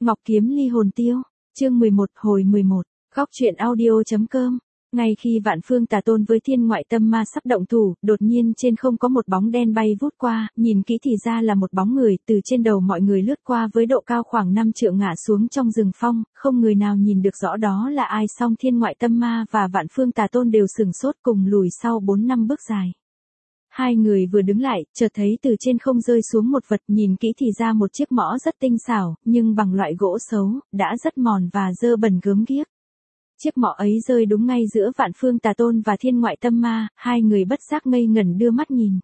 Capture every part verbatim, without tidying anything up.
Ngọc Kiếm Ly Hồn Tiêu, chương mười một, hồi mười một, góc truyện audio.com. Ngay khi Vạn Phương Tà Tôn với Thiên Ngoại Tâm Ma sắp động thủ, đột nhiên trên không có một bóng đen bay vút qua, nhìn kỹ thì ra là một bóng người, từ trên đầu mọi người lướt qua với độ cao khoảng năm trượng ngã xuống trong rừng phong, không người nào nhìn được rõ đó là ai, song Thiên Ngoại Tâm Ma và Vạn Phương Tà Tôn đều sừng sốt cùng lùi sau bốn năm bước dài. Hai người vừa đứng lại, chợt thấy từ trên không rơi xuống một vật, nhìn kỹ thì ra một chiếc mõ rất tinh xảo, nhưng bằng loại gỗ xấu, đã rất mòn và dơ bẩn gớm ghiếc. Chiếc mõ ấy rơi đúng ngay giữa Vạn Phương Tà Tôn và Thiên Ngoại Tâm Ma, hai người bất giác ngây ngẩn đưa mắt nhìn.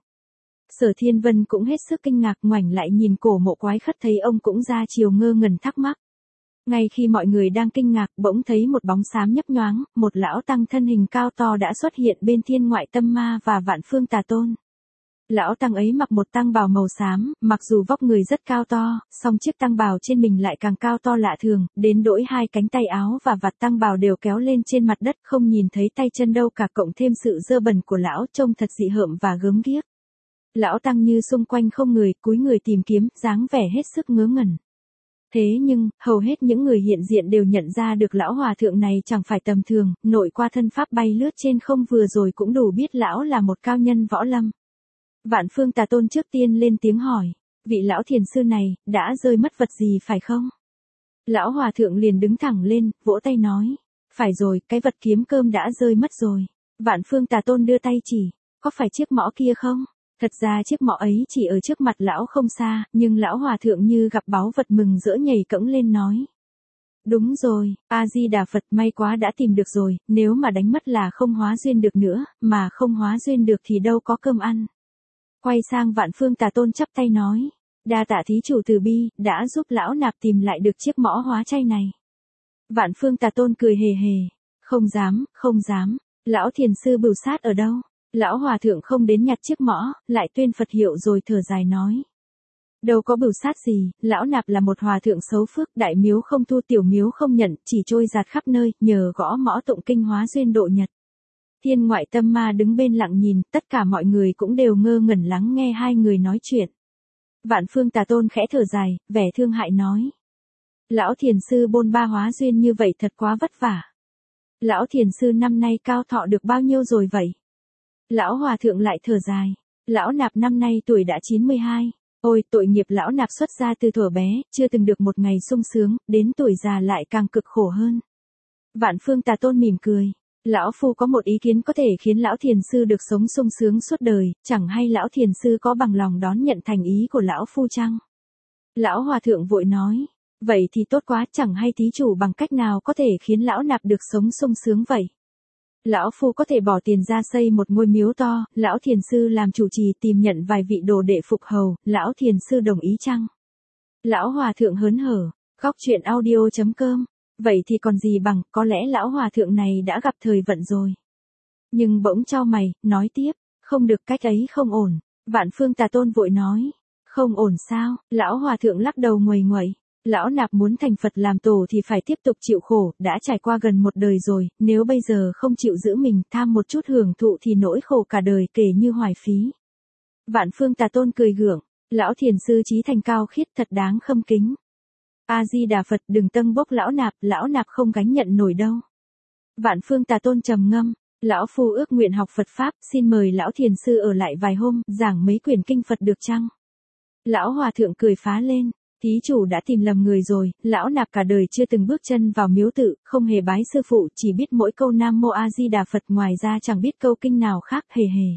Sở Thiên Vân cũng hết sức kinh ngạc, ngoảnh lại nhìn Cổ Mộ Quái Khất thấy ông cũng ra chiều ngơ ngẩn thắc mắc. Ngay khi mọi người đang kinh ngạc, bỗng thấy một bóng xám nhấp nhoáng, một lão tăng thân hình cao to đã xuất hiện bên Thiên Ngoại Tâm Ma và Vạn Phương Tà Tôn. Lão tăng ấy mặc một tăng bào màu xám, mặc dù vóc người rất cao to, song chiếc tăng bào trên mình lại càng cao to lạ thường, đến nỗi hai cánh tay áo và vạt tăng bào đều kéo lên trên mặt đất, không nhìn thấy tay chân đâu cả, cộng thêm sự dơ bẩn của lão trông thật dị hợm và gớm ghiếc. Lão tăng như xung quanh không người, cúi người tìm kiếm, dáng vẻ hết sức ngớ ngẩn. Thế nhưng, hầu hết những người hiện diện đều nhận ra được lão hòa thượng này chẳng phải tầm thường, nội qua thân pháp bay lướt trên không vừa rồi cũng đủ biết lão là một cao nhân võ lâm. Vạn Phương Tà Tôn trước tiên lên tiếng hỏi, vị lão thiền sư này, đã rơi mất vật gì phải không? Lão hòa thượng liền đứng thẳng lên, vỗ tay nói, phải rồi, cái vật kiếm cơm đã rơi mất rồi. Vạn Phương Tà Tôn đưa tay chỉ, có phải chiếc mõ kia không? Thật ra chiếc mõ ấy chỉ ở trước mặt lão không xa, nhưng lão hòa thượng như gặp báu vật mừng rỡ nhảy cẫng lên nói. Đúng rồi, A-di-đà Phật, may quá đã tìm được rồi, nếu mà đánh mất là không hóa duyên được nữa, mà không hóa duyên được thì đâu có cơm ăn. Quay sang Vạn Phương Tà Tôn chắp tay nói, đa tạ thí chủ từ bi, đã giúp lão nạp tìm lại được chiếc mõ hóa chay này. Vạn Phương Tà Tôn cười hề hề, không dám, không dám, lão thiền sư bửu sát ở đâu? Lão hòa thượng không đến nhặt chiếc mõ, lại tuyên Phật hiệu rồi thở dài nói. Đâu có bửu sát gì, lão nạp là một hòa thượng xấu phước, đại miếu không thu tiểu miếu không nhận, chỉ trôi giạt khắp nơi, nhờ gõ mõ tụng kinh hóa duyên độ nhật. Thiên Ngoại Tâm Ma đứng bên lặng nhìn, tất cả mọi người cũng đều ngơ ngẩn lắng nghe hai người nói chuyện. Vạn Phương Tà Tôn khẽ thở dài, vẻ thương hại nói. Lão thiền sư bôn ba hóa duyên như vậy thật quá vất vả. Lão thiền sư năm nay cao thọ được bao nhiêu rồi vậy? Lão hòa thượng lại thở dài. Lão nạp năm nay tuổi đã chín mươi hai. Ôi, tội nghiệp lão nạp xuất gia từ thuở bé, chưa từng được một ngày sung sướng, đến tuổi già lại càng cực khổ hơn. Vạn Phương Tà Tôn mỉm cười. Lão phu có một ý kiến có thể khiến lão thiền sư được sống sung sướng suốt đời, chẳng hay lão thiền sư có bằng lòng đón nhận thành ý của lão phu chăng? Lão hòa thượng vội nói, vậy thì tốt quá, chẳng hay thí chủ bằng cách nào có thể khiến lão nạp được sống sung sướng vậy? Lão phu có thể bỏ tiền ra xây một ngôi miếu to, lão thiền sư làm chủ trì tìm nhận vài vị đồ đệ phục hầu, lão thiền sư đồng ý chăng? Lão hòa thượng hớn hở, góc truyện audio.com. Vậy thì còn gì bằng, có lẽ lão hòa thượng này đã gặp thời vận rồi. Nhưng bỗng chau mày, nói tiếp, không được, cách ấy không ổn. Vạn Phương Tà Tôn vội nói, không ổn sao? Lão hòa thượng lắc đầu nguầy nguậy. Lão nạp muốn thành Phật làm tổ thì phải tiếp tục chịu khổ, đã trải qua gần một đời rồi, nếu bây giờ không chịu giữ mình, tham một chút hưởng thụ thì nỗi khổ cả đời kể như hoài phí. Vạn Phương Tà Tôn cười gượng, lão thiền sư chí thành cao khiết thật đáng khâm kính. A-di-đà Phật, đừng tâng bốc lão nạp, lão nạp không gánh nhận nổi đâu. Vạn Phương Tà Tôn trầm ngâm, lão phu ước nguyện học Phật Pháp, xin mời lão thiền sư ở lại vài hôm, giảng mấy quyển kinh Phật được chăng? Lão hòa thượng cười phá lên, thí chủ đã tìm lầm người rồi, lão nạp cả đời chưa từng bước chân vào miếu tự, không hề bái sư phụ, chỉ biết mỗi câu Nam Mô A-di-đà Phật, ngoài ra chẳng biết câu kinh nào khác, hề hề.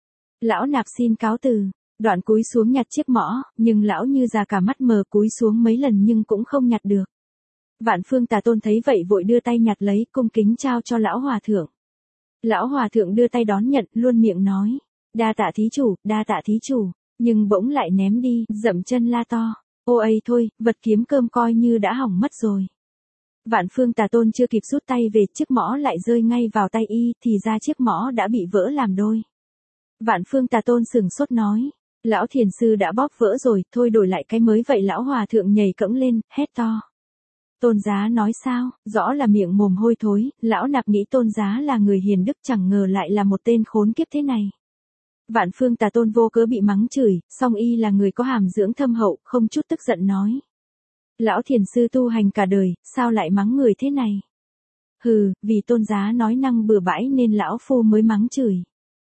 Lão nạp xin cáo từ. Đoạn cúi xuống nhặt chiếc mõ, nhưng lão như già cả mắt mờ, cúi xuống mấy lần nhưng cũng không nhặt được. Vạn Phương Tà Tôn thấy vậy vội đưa tay nhặt lấy, cung kính trao cho lão hòa thượng. Lão hòa thượng đưa tay đón nhận, luôn miệng nói, đa tạ thí chủ, đa tạ thí chủ, nhưng bỗng lại ném đi, dậm chân la to, ô ây thôi, vật kiếm cơm coi như đã hỏng mất rồi. Vạn Phương Tà Tôn chưa kịp rút tay về, chiếc mõ lại rơi ngay vào tay y, thì ra chiếc mõ đã bị vỡ làm đôi. Vạn Phương Tà Tôn sừng sốt nói, lão thiền sư đã bóp vỡ rồi, thôi đổi lại cái mới vậy. Lão hòa thượng nhảy cẫng lên, hét to. Tôn giá nói sao, rõ là miệng mồm hôi thối, lão nạp nghĩ tôn giá là người hiền đức, chẳng ngờ lại là một tên khốn kiếp thế này. Vạn Phương Tà Tôn vô cớ bị mắng chửi, song y là người có hàm dưỡng thâm hậu, không chút tức giận nói. Lão thiền sư tu hành cả đời, sao lại mắng người thế này? Hừ, vì tôn giá nói năng bừa bãi nên lão phu mới mắng chửi.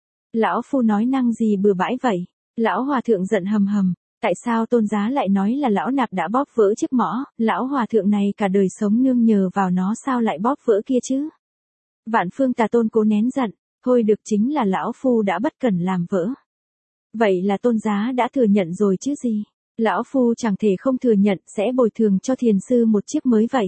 Lão phu nói năng gì bừa bãi vậy? Lão hòa thượng giận hầm hầm, tại sao tôn giá lại nói là lão nạp đã bóp vỡ chiếc mõ, lão hòa thượng này cả đời sống nương nhờ vào nó sao lại bóp vỡ kia chứ? Vạn Phương Tà Tôn cố nén giận, thôi được chính là lão phu đã bất cẩn làm vỡ. Vậy là tôn giá đã thừa nhận rồi chứ gì? Lão phu chẳng thể không thừa nhận sẽ bồi thường cho thiền sư một chiếc mới vậy.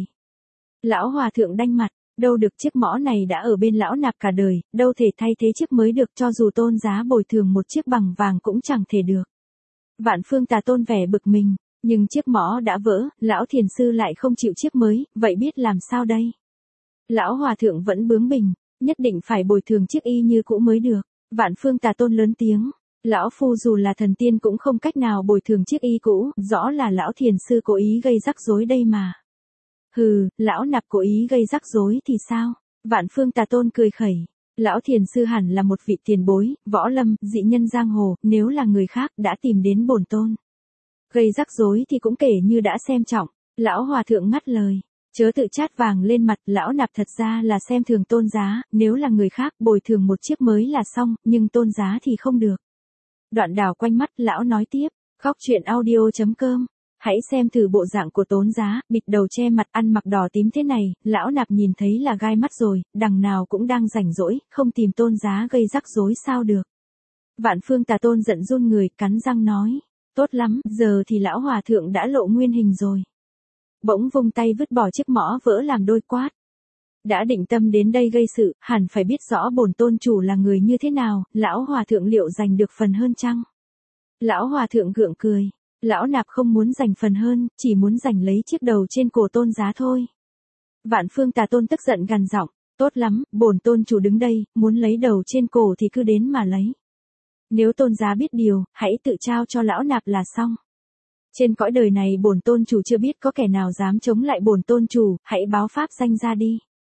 Lão hòa thượng đanh mặt, đâu được chiếc mõ này đã ở bên lão nạp cả đời, đâu thể thay thế chiếc mới được, cho dù tôn giá bồi thường một chiếc bằng vàng cũng chẳng thể được. Vạn Phương Tà Tôn vẻ bực mình, nhưng chiếc mõ đã vỡ, lão thiền sư lại không chịu chiếc mới, vậy biết làm sao đây? Lão hòa thượng vẫn bướng bỉnh, nhất định phải bồi thường chiếc y như cũ mới được. Vạn Phương Tà Tôn lớn tiếng, lão phu dù là thần tiên cũng không cách nào bồi thường chiếc y cũ, rõ là lão thiền sư cố ý gây rắc rối đây mà. Hừ, lão nạp cố ý gây rắc rối thì sao? Vạn Phương Tà Tôn cười khẩy, lão thiền sư hẳn là một vị tiền bối, võ lâm, dị nhân giang hồ, nếu là người khác đã tìm đến bổn tôn. Gây rắc rối thì cũng kể như đã xem trọng. Lão hòa thượng ngắt lời, chớ tự chát vàng lên mặt, lão nạp thật ra là xem thường tôn giá, nếu là người khác bồi thường một chiếc mới là xong, nhưng tôn giá thì không được. Đoạn đảo quanh mắt, lão nói tiếp, khóc chuyện audio chấm com. Hãy xem thử bộ dạng của tôn giá, bịt đầu che mặt ăn mặc đỏ tím thế này, lão nạp nhìn thấy là gai mắt rồi, đằng nào cũng đang rảnh rỗi, không tìm tôn giá gây rắc rối sao được. Vạn Phương Tà Tôn giận run người, cắn răng nói, tốt lắm, giờ thì lão hòa thượng đã lộ nguyên hình rồi. Bỗng vung tay vứt bỏ chiếc mõ vỡ làm đôi quát. Đã định tâm đến đây gây sự, hẳn phải biết rõ bổn tôn chủ là người như thế nào, lão hòa thượng liệu giành được phần hơn chăng? Lão hòa thượng gượng cười. Lão nạp không muốn giành phần hơn, chỉ muốn giành lấy chiếc đầu trên cổ tôn giá thôi. Vạn Phương Tà Tôn tức giận gằn giọng, tốt lắm, bổn tôn chủ đứng đây, muốn lấy đầu trên cổ thì cứ đến mà lấy. Nếu tôn giá biết điều, hãy tự trao cho lão nạp là xong. Trên cõi đời này bổn tôn chủ chưa biết có kẻ nào dám chống lại bổn tôn chủ, hãy báo pháp danh ra đi.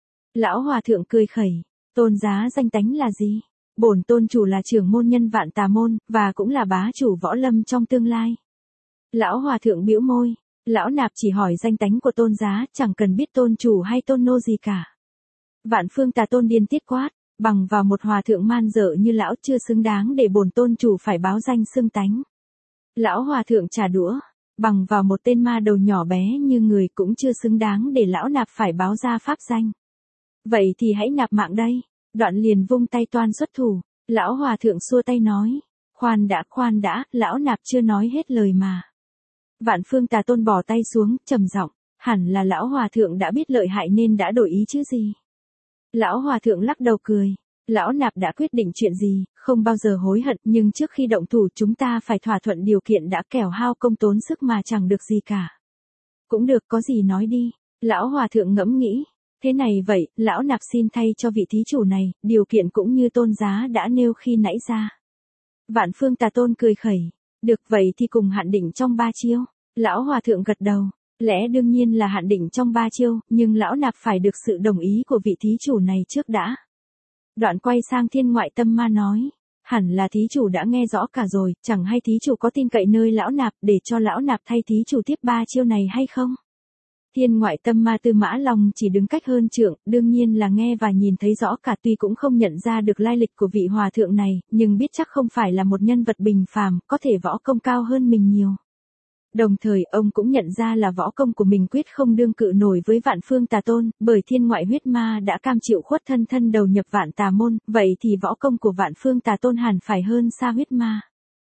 Lão hòa thượng cười khẩy, tôn giá danh tánh là gì? Bổn tôn chủ là trưởng môn nhân Vạn Tà Môn, và cũng là bá chủ võ lâm trong tương lai. Lão hòa thượng bĩu môi, lão nạp chỉ hỏi danh tánh của tôn giá, chẳng cần biết tôn chủ hay tôn nô gì cả. Vạn Phương Tà Tôn điên tiết quát, bằng vào một hòa thượng man dợ như lão chưa xứng đáng để bổn tôn chủ phải báo danh xưng tánh. Lão hòa thượng trả đũa, bằng vào một tên ma đầu nhỏ bé như người cũng chưa xứng đáng để lão nạp phải báo ra pháp danh. Vậy thì hãy nạp mạng đây. Đoạn liền vung tay toan xuất thủ, lão hòa thượng xua tay nói, khoan đã khoan đã, lão nạp chưa nói hết lời mà. Vạn Phương Tà Tôn bỏ tay xuống, trầm giọng, hẳn là lão hòa thượng đã biết lợi hại nên đã đổi ý chứ gì. Lão hòa thượng lắc đầu cười, lão nạp đã quyết định chuyện gì, không bao giờ hối hận, nhưng trước khi động thủ chúng ta phải thỏa thuận điều kiện đã, kẻo hao công tốn sức mà chẳng được gì cả. Cũng được, có gì nói đi. Lão hòa thượng ngẫm nghĩ, thế này vậy, lão nạp xin thay cho vị thí chủ này, điều kiện cũng như tôn giá đã nêu khi nãy ra. Vạn Phương Tà Tôn cười khẩy, được vậy thì cùng hạn định trong ba chiêu. Lão hòa thượng gật đầu, lẽ đương nhiên là hạn định trong ba chiêu, nhưng lão nạp phải được sự đồng ý của vị thí chủ này trước đã. Đoạn quay sang Thiên Ngoại Tâm Ma nói, hẳn là thí chủ đã nghe rõ cả rồi, chẳng hay thí chủ có tin cậy nơi lão nạp để cho lão nạp thay thí chủ tiếp ba chiêu này hay không? Thiên Ngoại Tâm Ma Tư Mã Long chỉ đứng cách hơn trượng, đương nhiên là nghe và nhìn thấy rõ cả, tuy cũng không nhận ra được lai lịch của vị hòa thượng này, nhưng biết chắc không phải là một nhân vật bình phàm, có thể võ công cao hơn mình nhiều. Đồng thời ông cũng nhận ra là võ công của mình quyết không đương cự nổi với Vạn Phương Tà Tôn, bởi thiên ngoại huyết ma đã cam chịu khuất thân thân đầu nhập Vạn Tà Môn, vậy thì võ công của Vạn Phương Tà Tôn hẳn phải hơn xa huyết ma.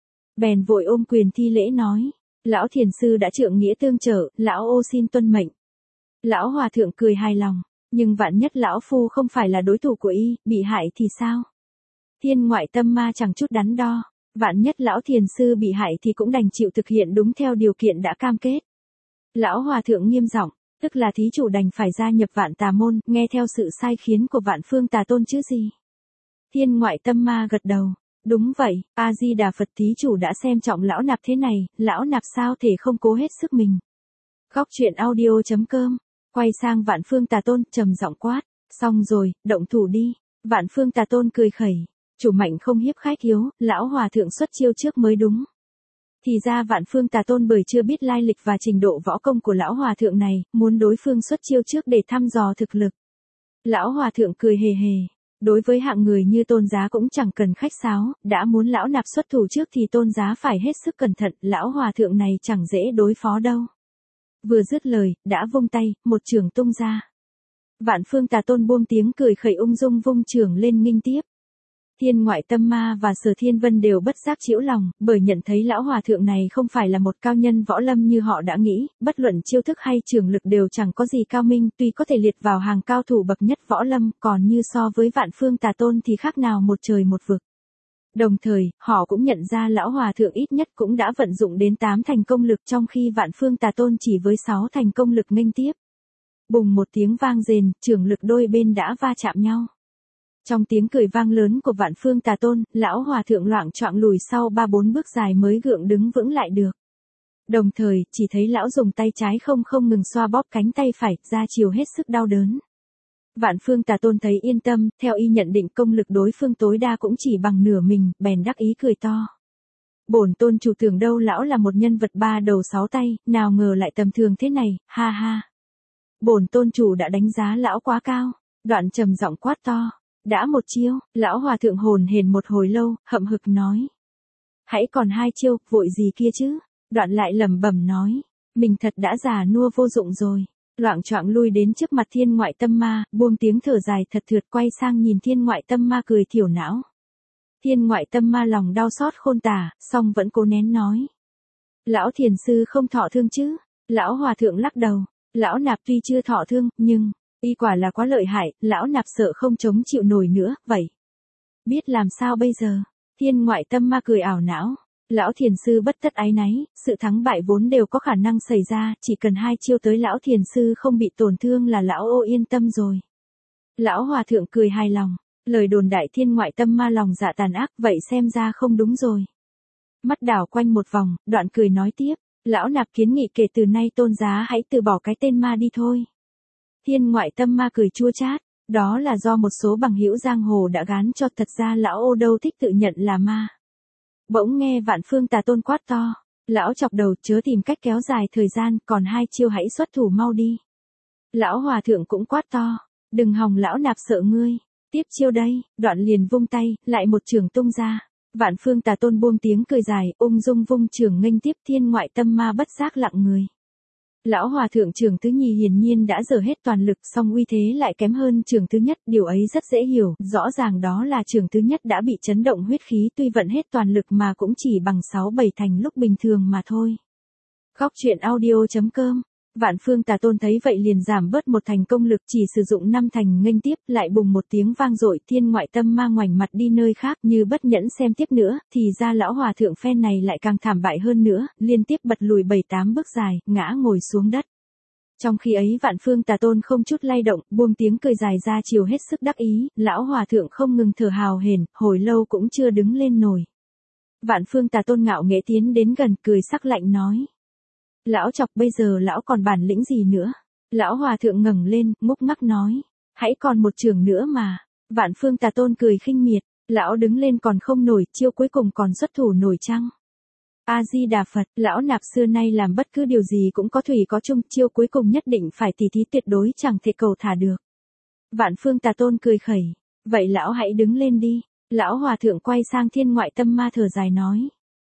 Bèn vội ôm quyền thi lễ nói, lão thiền sư đã trượng nghĩa tương trợ, lão ô xin tuân mệnh. Lão hòa thượng cười hài lòng, nhưng vạn nhất lão phu không phải là đối thủ của y, bị hại thì sao? Thiên Ngoại Tâm Ma chẳng chút đắn đo, vạn nhất lão thiền sư bị hại thì cũng đành chịu thực hiện đúng theo điều kiện đã cam kết. Lão hòa thượng nghiêm giọng, tức là thí chủ đành phải gia nhập Vạn Tà Môn, nghe theo sự sai khiến của Vạn Phương Tà Tôn chứ gì? Thiên Ngoại Tâm Ma gật đầu, đúng vậy, A Di Đà Phật, thí chủ đã xem trọng lão nạp thế này, lão nạp sao thể không cố hết sức mình. Góc truyện audio chấm com. Quay sang Vạn Phương Tà Tôn, trầm giọng quát, xong rồi, động thủ đi. Vạn Phương Tà Tôn cười khẩy, chủ mạnh không hiếp khách yếu, lão hòa thượng xuất chiêu trước mới đúng. Thì ra Vạn Phương Tà Tôn bởi chưa biết lai lịch và trình độ võ công của lão hòa thượng này, muốn đối phương xuất chiêu trước để thăm dò thực lực. Lão hòa thượng cười hề hề. Đối với hạng người như Tôn Giá cũng chẳng cần khách sáo, đã muốn lão nạp xuất thủ trước thì Tôn Giá phải hết sức cẩn thận, lão hòa thượng này chẳng dễ đối phó đâu. Vừa dứt lời, đã vung tay, một chưởng tung ra. Vạn Phương Tà Tôn buông tiếng cười khẩy ung dung vung chưởng lên nghênh tiếp. Thiên Ngoại Tâm Ma và Sở Thiên Vân đều bất giác chĩu lòng, bởi nhận thấy lão hòa thượng này không phải là một cao nhân võ lâm như họ đã nghĩ, bất luận chiêu thức hay trường lực đều chẳng có gì cao minh, tuy có thể liệt vào hàng cao thủ bậc nhất võ lâm, còn như so với Vạn Phương Tà Tôn thì khác nào một trời một vực. Đồng thời, họ cũng nhận ra lão hòa thượng ít nhất cũng đã vận dụng đến tám thành công lực trong khi Vạn Phương Tà Tôn chỉ với sáu thành công lực nghênh tiếp. Bùng một tiếng vang rền, trường lực đôi bên đã va chạm nhau. Trong tiếng cười vang lớn của Vạn Phương Tà Tôn, lão hòa thượng loạng choạng lùi sau ba bốn bước dài mới gượng đứng vững lại được. Đồng thời, chỉ thấy lão dùng tay trái không không ngừng xoa bóp cánh tay phải, ra chiều hết sức đau đớn. Vạn Phương Tà Tôn thấy yên tâm, theo y nhận định công lực đối phương tối đa cũng chỉ bằng nửa mình, bèn đắc ý cười to. Bổn tôn chủ tưởng đâu lão là một nhân vật ba đầu sáu tay, nào ngờ lại tầm thường thế này, ha ha. Bổn tôn chủ đã đánh giá lão quá cao, đoạn trầm giọng quát to. Đã một chiêu, lão hòa thượng hồn hển một hồi lâu, hậm hực nói. Hãy còn hai chiêu, vội gì kia chứ, đoạn lại lẩm bẩm nói. Mình thật đã già nua vô dụng rồi, loạng choạng lui đến trước mặt Thiên Ngoại Tâm Ma, buông tiếng thở dài thật thượt quay sang nhìn Thiên Ngoại Tâm Ma cười thiểu não. Thiên Ngoại Tâm Ma lòng đau xót khôn tả, song vẫn cố nén nói. Lão thiền sư không thọ thương chứ, lão hòa thượng lắc đầu, lão nạp tuy chưa thọ thương, nhưng... Y quả là quá lợi hại, lão nạp sợ không chống chịu nổi nữa, vậy. Biết làm sao bây giờ? Thiên Ngoại Tâm Ma cười ảo não. Lão thiền sư bất tất áy náy, sự thắng bại vốn đều có khả năng xảy ra, chỉ cần hai chiêu tới lão thiền sư không bị tổn thương là lão ô yên tâm rồi. Lão hòa thượng cười hài lòng, lời đồn đại Thiên Ngoại Tâm Ma lòng dạ tàn ác, vậy xem ra không đúng rồi. Mắt đảo quanh một vòng, đoạn cười nói tiếp, lão nạp kiến nghị kể từ nay Tôn Giá hãy từ bỏ cái tên ma đi thôi. Thiên Ngoại Tâm Ma cười chua chát, đó là do một số bằng hữu giang hồ đã gán cho, thật ra lão ô đâu thích tự nhận là ma. Bỗng nghe Vạn Phương Tà Tôn quát to, lão chọc đầu chớ tìm cách kéo dài thời gian, còn hai chiêu hãy xuất thủ mau đi. Lão hòa thượng cũng quát to, đừng hòng lão nạp sợ ngươi, tiếp chiêu đây, đoạn liền vung tay, lại một chưởng tung ra. Vạn Phương Tà Tôn buông tiếng cười dài, ung dung vung chưởng nghênh tiếp Thiên Ngoại Tâm Ma bất giác lặng người. Lão hòa thượng chưởng thứ nhì hiển nhiên đã dở hết toàn lực, song uy thế lại kém hơn chưởng thứ nhất, điều ấy rất dễ hiểu, rõ ràng đó là chưởng thứ nhất đã bị chấn động huyết khí, tuy vận hết toàn lực mà cũng chỉ bằng sáu bảy thành lúc bình thường mà thôi. Góc truyện audio chấm com. Vạn Phương Tà Tôn thấy vậy liền giảm bớt một thành công lực, chỉ sử dụng năm thành nghênh tiếp, lại bùng một tiếng vang dội, Thiên Ngoại Tâm Ma ngoảnh mặt đi nơi khác, như bất nhẫn xem tiếp nữa, thì ra lão hòa thượng phen này lại càng thảm bại hơn nữa, liên tiếp bật lùi bảy tám bước dài, ngã ngồi xuống đất. Trong khi ấy Vạn Phương Tà Tôn không chút lay động, buông tiếng cười dài ra chiều hết sức đắc ý, lão hòa thượng không ngừng thở hào hển, hồi lâu cũng chưa đứng lên nổi. Vạn Phương Tà Tôn ngạo nghễ tiến đến gần, cười sắc lạnh nói. Lão chọc bây giờ lão còn bản lĩnh gì nữa? Lão hòa thượng ngẩng lên, ngúc ngắc nói. Hãy còn một chưởng nữa mà. Vạn Phương Tà Tôn cười khinh miệt. Lão đứng lên còn không nổi, chiêu cuối cùng còn xuất thủ nổi chăng? A-di-đà Phật, lão nạp xưa nay làm bất cứ điều gì cũng có thủy có chung, chiêu cuối cùng nhất định phải tỉ thí tuyệt đối chẳng thể cầu thả được. Vạn Phương Tà Tôn cười khẩy. Vậy lão hãy đứng lên đi. Lão hòa thượng quay sang Thiên Ngoại Tâm Ma thở dài nói.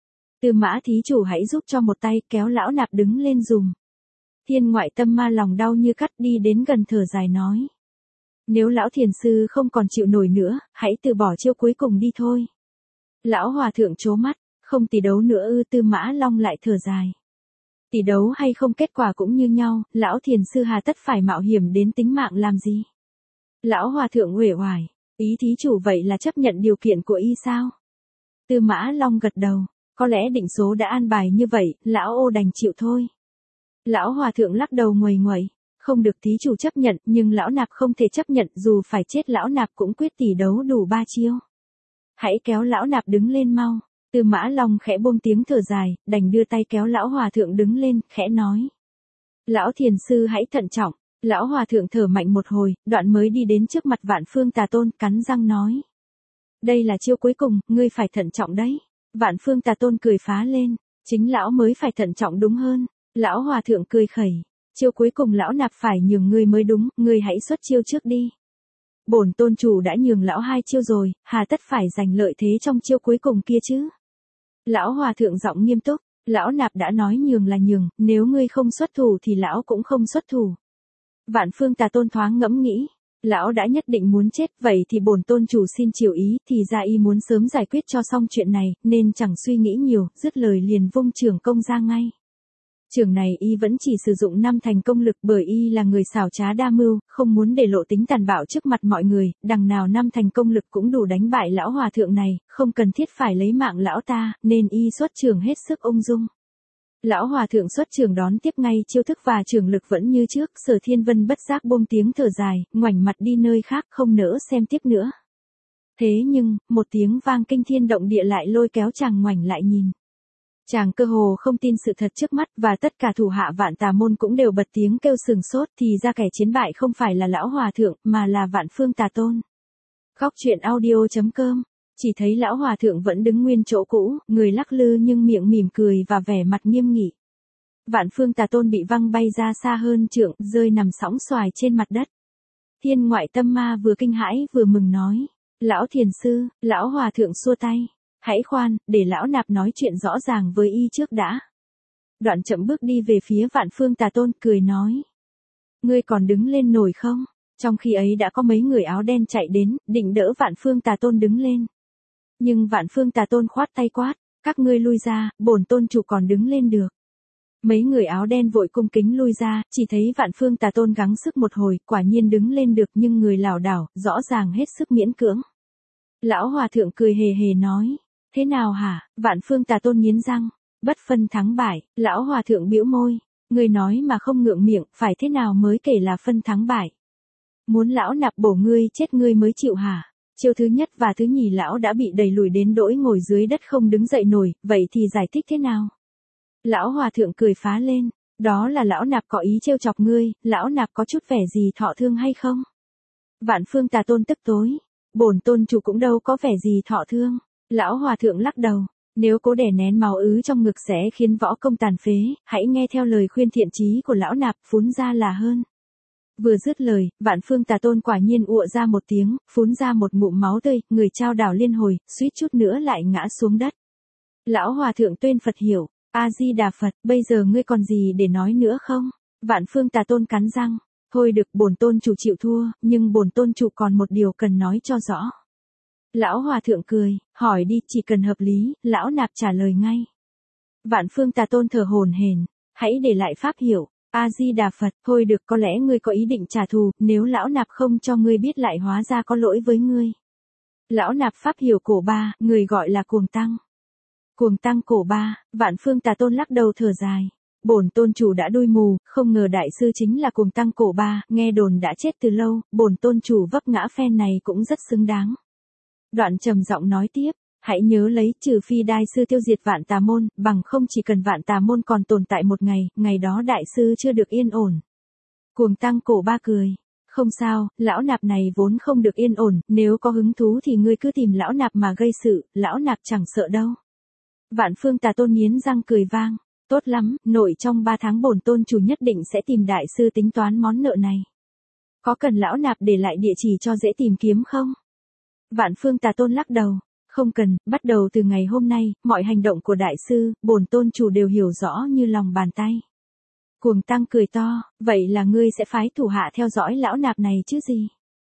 Tư Mã thí chủ hãy giúp cho một tay, kéo lão nạp đứng lên dùm. Thiên Ngoại Tâm Ma lòng đau như cắt, đi đến gần thở dài nói. Nếu lão thiền sư không còn chịu nổi nữa, hãy từ bỏ chiêu cuối cùng đi thôi. Lão hòa thượng trố mắt, không tỷ đấu nữa ư? Tư Mã Long lại thở dài. Tỷ đấu hay không kết quả cũng như nhau, lão thiền sư hà tất phải mạo hiểm đến tính mạng làm gì? Lão hòa thượng uể oải, ý thí chủ vậy là chấp nhận điều kiện của y sao? Tư Mã Long gật đầu. Có lẽ định số đã an bài như vậy, lão ô đành chịu thôi. Lão hòa thượng lắc đầu nguầy nguậy, không được thí chủ chấp nhận, nhưng lão nạp không thể chấp nhận, dù phải chết lão nạp cũng quyết tỷ đấu đủ ba chiêu. Hãy kéo lão nạp đứng lên mau. Tư Mã Long khẽ buông tiếng thở dài, đành đưa tay kéo lão hòa thượng đứng lên, khẽ nói. Lão thiền sư hãy thận trọng. Lão hòa thượng thở mạnh một hồi, đoạn mới đi đến trước mặt Vạn Phương Tà Tôn, cắn răng nói. Đây là chiêu cuối cùng, ngươi phải thận trọng đấy. Vạn Phương Tà Tôn cười phá lên. Chính lão mới phải thận trọng đúng hơn. Lão hòa thượng cười khẩy. Chiêu cuối cùng lão nạp phải nhường ngươi mới đúng, ngươi hãy xuất chiêu trước đi. Bổn tôn chủ đã nhường lão hai chiêu rồi, hà tất phải giành lợi thế trong chiêu cuối cùng kia chứ. Lão hòa thượng giọng nghiêm túc, lão nạp đã nói nhường là nhường, nếu ngươi không xuất thủ thì lão cũng không xuất thủ. Vạn Phương Tà Tôn thoáng ngẫm nghĩ, lão đã nhất định muốn chết, vậy thì bổn tôn chủ xin chiều ý, thì ra y muốn sớm giải quyết cho xong chuyện này, nên chẳng suy nghĩ nhiều, dứt lời liền vung trưởng công ra ngay. Trường này y vẫn chỉ sử dụng năm thành công lực bởi y là người xảo trá đa mưu, không muốn để lộ tính tàn bạo trước mặt mọi người, đằng nào năm thành công lực cũng đủ đánh bại lão hòa thượng này, không cần thiết phải lấy mạng lão ta, nên y xuất trường hết sức ung dung. Lão hòa thượng xuất trường đón tiếp ngay chiêu thức và trường lực vẫn như trước, Sở Thiên Vân bất giác buông tiếng thở dài, ngoảnh mặt đi nơi khác không nỡ xem tiếp nữa. Thế nhưng, một tiếng vang kinh thiên động địa lại lôi kéo chàng ngoảnh lại nhìn. Chàng cơ hồ không tin sự thật trước mắt và tất cả thủ hạ Vạn Tà Môn cũng đều bật tiếng kêu sừng sốt thì ra kẻ chiến bại không phải là lão hòa thượng mà là Vạn Phương Tà Tôn. Góc truyện audio chấm com. Chỉ thấy lão hòa thượng vẫn đứng nguyên chỗ cũ, người lắc lư nhưng miệng mỉm cười và vẻ mặt nghiêm nghị. Vạn Phương Tà Tôn bị văng bay ra xa hơn trượng, rơi nằm sóng xoài trên mặt đất. Thiên Ngoại Tâm Ma vừa kinh hãi vừa mừng nói, lão thiền sư, lão hòa thượng xua tay. Hãy khoan, để lão nạp nói chuyện rõ ràng với y trước đã. Đoạn chậm bước đi về phía Vạn Phương Tà Tôn, cười nói. Ngươi còn đứng lên nổi không? Trong khi ấy đã có mấy người áo đen chạy đến, định đỡ Vạn Phương Tà Tôn đứng lên. Nhưng Vạn Phương Tà Tôn khoát tay quát, các ngươi lui ra, bổn tôn chủ còn đứng lên được. Mấy người áo đen vội cung kính lui ra, chỉ thấy Vạn Phương Tà Tôn gắng sức một hồi, quả nhiên đứng lên được nhưng người lảo đảo, rõ ràng hết sức miễn cưỡng. Lão hòa thượng cười hề hề nói. Thế nào hả? Vạn Phương Tà Tôn nghiến răng, bất phân thắng bại, lão hòa thượng bĩu môi, ngươi nói mà không ngượng miệng, phải thế nào mới kể là phân thắng bại? Muốn lão nạp bổ ngươi chết ngươi mới chịu hả? Chiêu thứ nhất và thứ nhì lão đã bị đẩy lùi đến đỗi ngồi dưới đất không đứng dậy nổi, vậy thì giải thích thế nào? Lão hòa thượng cười phá lên, đó là lão nạp có ý trêu chọc ngươi, lão nạp có chút vẻ gì thọ thương hay không? Vạn Phương Tà Tôn tức tối, bổn tôn chủ cũng đâu có vẻ gì thọ thương. Lão hòa thượng lắc đầu, nếu cố đè nén máu ứ trong ngực sẽ khiến võ công tàn phế, hãy nghe theo lời khuyên thiện chí của lão nạp, phún ra là hơn. Vừa dứt lời, Vạn Phương Tà Tôn quả nhiên ụa ra một tiếng, phún ra một ngụm máu tươi, người trao đảo liên hồi, suýt chút nữa lại ngã xuống đất. Lão hòa thượng tuyên Phật hiểu, A-di-đà Phật, bây giờ ngươi còn gì để nói nữa không? Vạn Phương Tà Tôn cắn răng, thôi được, bổn tôn chủ chịu thua, nhưng bổn tôn chủ còn một điều cần nói cho rõ. Lão hòa thượng cười, hỏi đi, chỉ cần hợp lý, lão nạp trả lời ngay. Vạn Phương Tà Tôn thở hổn hển, hãy để lại pháp hiểu, A-di-đà Phật, thôi được, có lẽ ngươi có ý định trả thù, nếu lão nạp không cho ngươi biết lại hóa ra có lỗi với ngươi. Lão nạp pháp hiểu cổ ba, người gọi là cuồng tăng. Cuồng tăng cổ ba, Vạn Phương Tà Tôn lắc đầu thở dài. Bổn tôn chủ đã đuôi mù, không ngờ đại sư chính là cuồng tăng cổ ba, nghe đồn đã chết từ lâu, bổn tôn chủ vấp ngã phen này cũng rất xứng đáng. Đoạn trầm giọng nói tiếp, hãy nhớ lấy, trừ phi đại sư tiêu diệt Vạn Tà Môn, bằng không chỉ cần Vạn Tà Môn còn tồn tại một ngày, ngày đó đại sư chưa được yên ổn. Cuồng tăng cổ ba cười, không sao, lão nạp này vốn không được yên ổn, nếu có hứng thú thì ngươi cứ tìm lão nạp mà gây sự, lão nạp chẳng sợ đâu. Vạn Phương Tà Tôn nghiến răng cười vang, tốt lắm, nội trong ba tháng bổn tôn chủ nhất định sẽ tìm đại sư tính toán món nợ này. Có cần lão nạp để lại địa chỉ cho dễ tìm kiếm không? Vạn Phương Tà Tôn lắc đầu, không cần, bắt đầu từ ngày hôm nay, mọi hành động của đại sư, bổn tôn chủ đều hiểu rõ như lòng bàn tay. Cuồng tăng cười to, vậy là ngươi sẽ phái thủ hạ theo dõi lão nạp này chứ gì?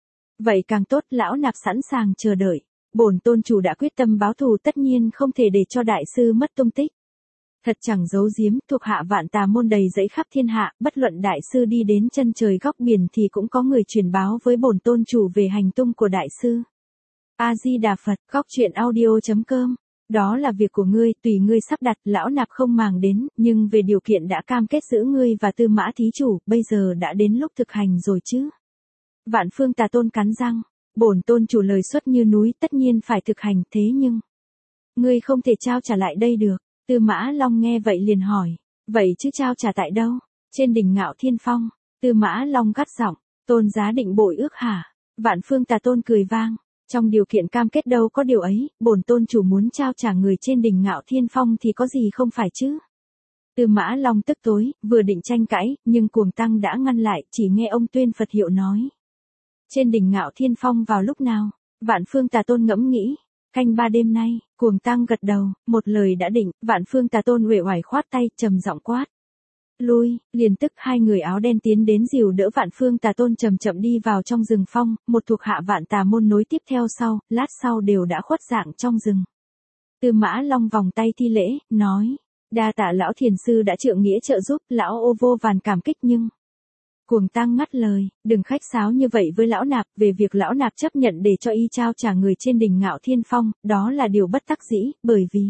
Vậy càng tốt, lão nạp sẵn sàng chờ đợi. Bổn tôn chủ đã quyết tâm báo thù, tất nhiên không thể để cho đại sư mất tung tích. Thật chẳng giấu giếm, thuộc hạ Vạn Tà Môn đầy dẫy khắp thiên hạ, bất luận đại sư đi đến chân trời góc biển thì cũng có người truyền báo với bổn tôn chủ về hành tung của đại sư. A-di-đà Phật, góc truyện audio chấm com. Đó là việc của ngươi, tùy ngươi sắp đặt, lão nạp không màng đến, nhưng về điều kiện đã cam kết giữ ngươi và Tư Mã thí chủ, bây giờ đã đến lúc thực hành rồi chứ. Vạn Phương Tà Tôn cắn răng, bổn tôn chủ lời xuất như núi, tất nhiên phải thực hành, thế nhưng ngươi không thể trao trả lại đây được. Tư Mã Long nghe vậy liền hỏi, vậy chứ trao trả tại đâu? Trên đỉnh Ngạo Thiên Phong. Tư Mã Long gắt giọng, tôn giá định bội ước hả? Vạn Phương Tà Tôn cười vang, Trong điều kiện cam kết đâu có điều ấy, bổn tôn chủ muốn trao trả người trên đỉnh Ngạo Thiên Phong thì có gì không phải chứ. Tư Mã Long tức tối, vừa định tranh cãi, nhưng Cuồng Tăng đã ngăn lại, chỉ nghe ông tuyên Phật hiệu nói. Trên đỉnh Ngạo Thiên Phong vào lúc nào? Vạn Phương Tà Tôn ngẫm nghĩ. Canh ba đêm nay, Cuồng Tăng gật đầu, một lời đã định, Vạn Phương Tà Tôn uể oải khoát tay, trầm giọng quát. Lui, liền tức hai người áo đen tiến đến dìu đỡ Vạn Phương Tà Tôn chậm chậm đi vào trong rừng phong, một thuộc hạ Vạn Tà môn nối tiếp theo sau, lát sau đều đã khuất dạng trong rừng. Tư Mã Long vòng tay thi lễ, nói. Đa tạ lão thiền sư đã trượng nghĩa trợ giúp, lão ô vô vàn cảm kích nhưng. Cuồng Tăng ngắt lời, đừng khách sáo như vậy với lão nạp, về việc lão nạp chấp nhận để cho y trao trả người trên đỉnh Ngạo Thiên Phong, đó là điều bất đắc dĩ, bởi vì.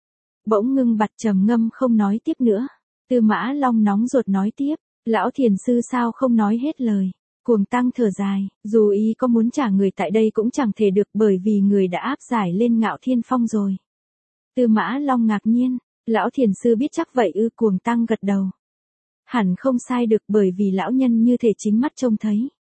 Bỗng ngưng bặt trầm ngâm không nói tiếp nữa. Tư Mã Long nóng ruột nói tiếp, lão thiền sư sao không nói hết lời. Cuồng Tăng thở dài, dù y có muốn trả người tại đây cũng chẳng thể được bởi vì người đã áp giải lên Ngạo Thiên Phong rồi. Tư Mã Long ngạc nhiên, lão thiền sư biết chắc vậy ư? Cuồng Tăng gật đầu. Hẳn không sai được bởi vì lão nhân như thể chính mắt trông thấy.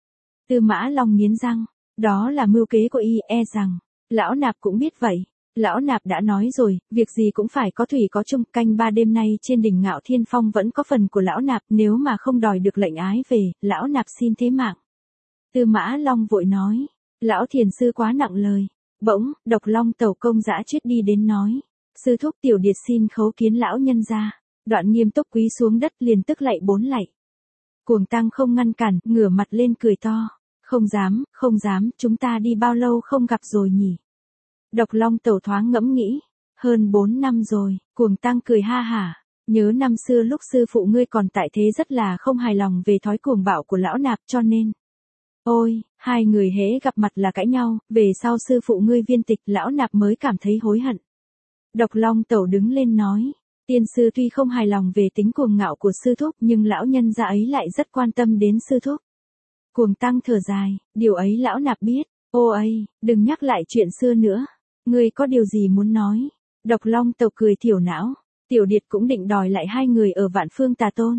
Tư Mã Long nghiến răng, đó là mưu kế của y, e rằng, lão nạp cũng biết vậy. Lão nạp đã nói rồi, việc gì cũng phải có thủy có chung, canh ba đêm nay trên đỉnh Ngạo Thiên Phong vẫn có phần của lão nạp, nếu mà không đòi được lệnh ái về, lão nạp xin thế mạng. Tư Mã Long vội nói, lão thiền sư quá nặng lời. Bỗng, Độc Long Tẩu công dã chuyết đi đến nói, sư thúc tiểu điệt xin khấu kiến lão nhân gia. Đoạn nghiêm túc quý xuống đất liền tức lạy bốn lạy. Cuồng Tăng không ngăn cản, ngửa mặt lên cười to, không dám, không dám, chúng ta đi bao lâu không gặp rồi nhỉ? Độc Long Tẩu thoáng ngẫm nghĩ, hơn bốn năm rồi. Cuồng Tăng cười ha hả, nhớ năm xưa lúc sư phụ ngươi còn tại thế rất là không hài lòng về thói cuồng bạo của lão nạp cho nên. Ôi, hai người hễ gặp mặt là cãi nhau, về sau sư phụ ngươi viên tịch lão nạp mới cảm thấy hối hận. Độc Long Tẩu đứng lên nói, tiên sư tuy không hài lòng về tính cuồng ngạo của sư thúc nhưng lão nhân gia ấy lại rất quan tâm đến sư thúc. Cuồng Tăng thở dài, điều ấy lão nạp biết. Ô ấy, đừng nhắc lại chuyện xưa nữa. Ngươi có điều gì muốn nói? Độc Long Tẩu cười thiểu não. Tiểu điệt cũng định đòi lại hai người ở Vạn Phương Tà Tôn.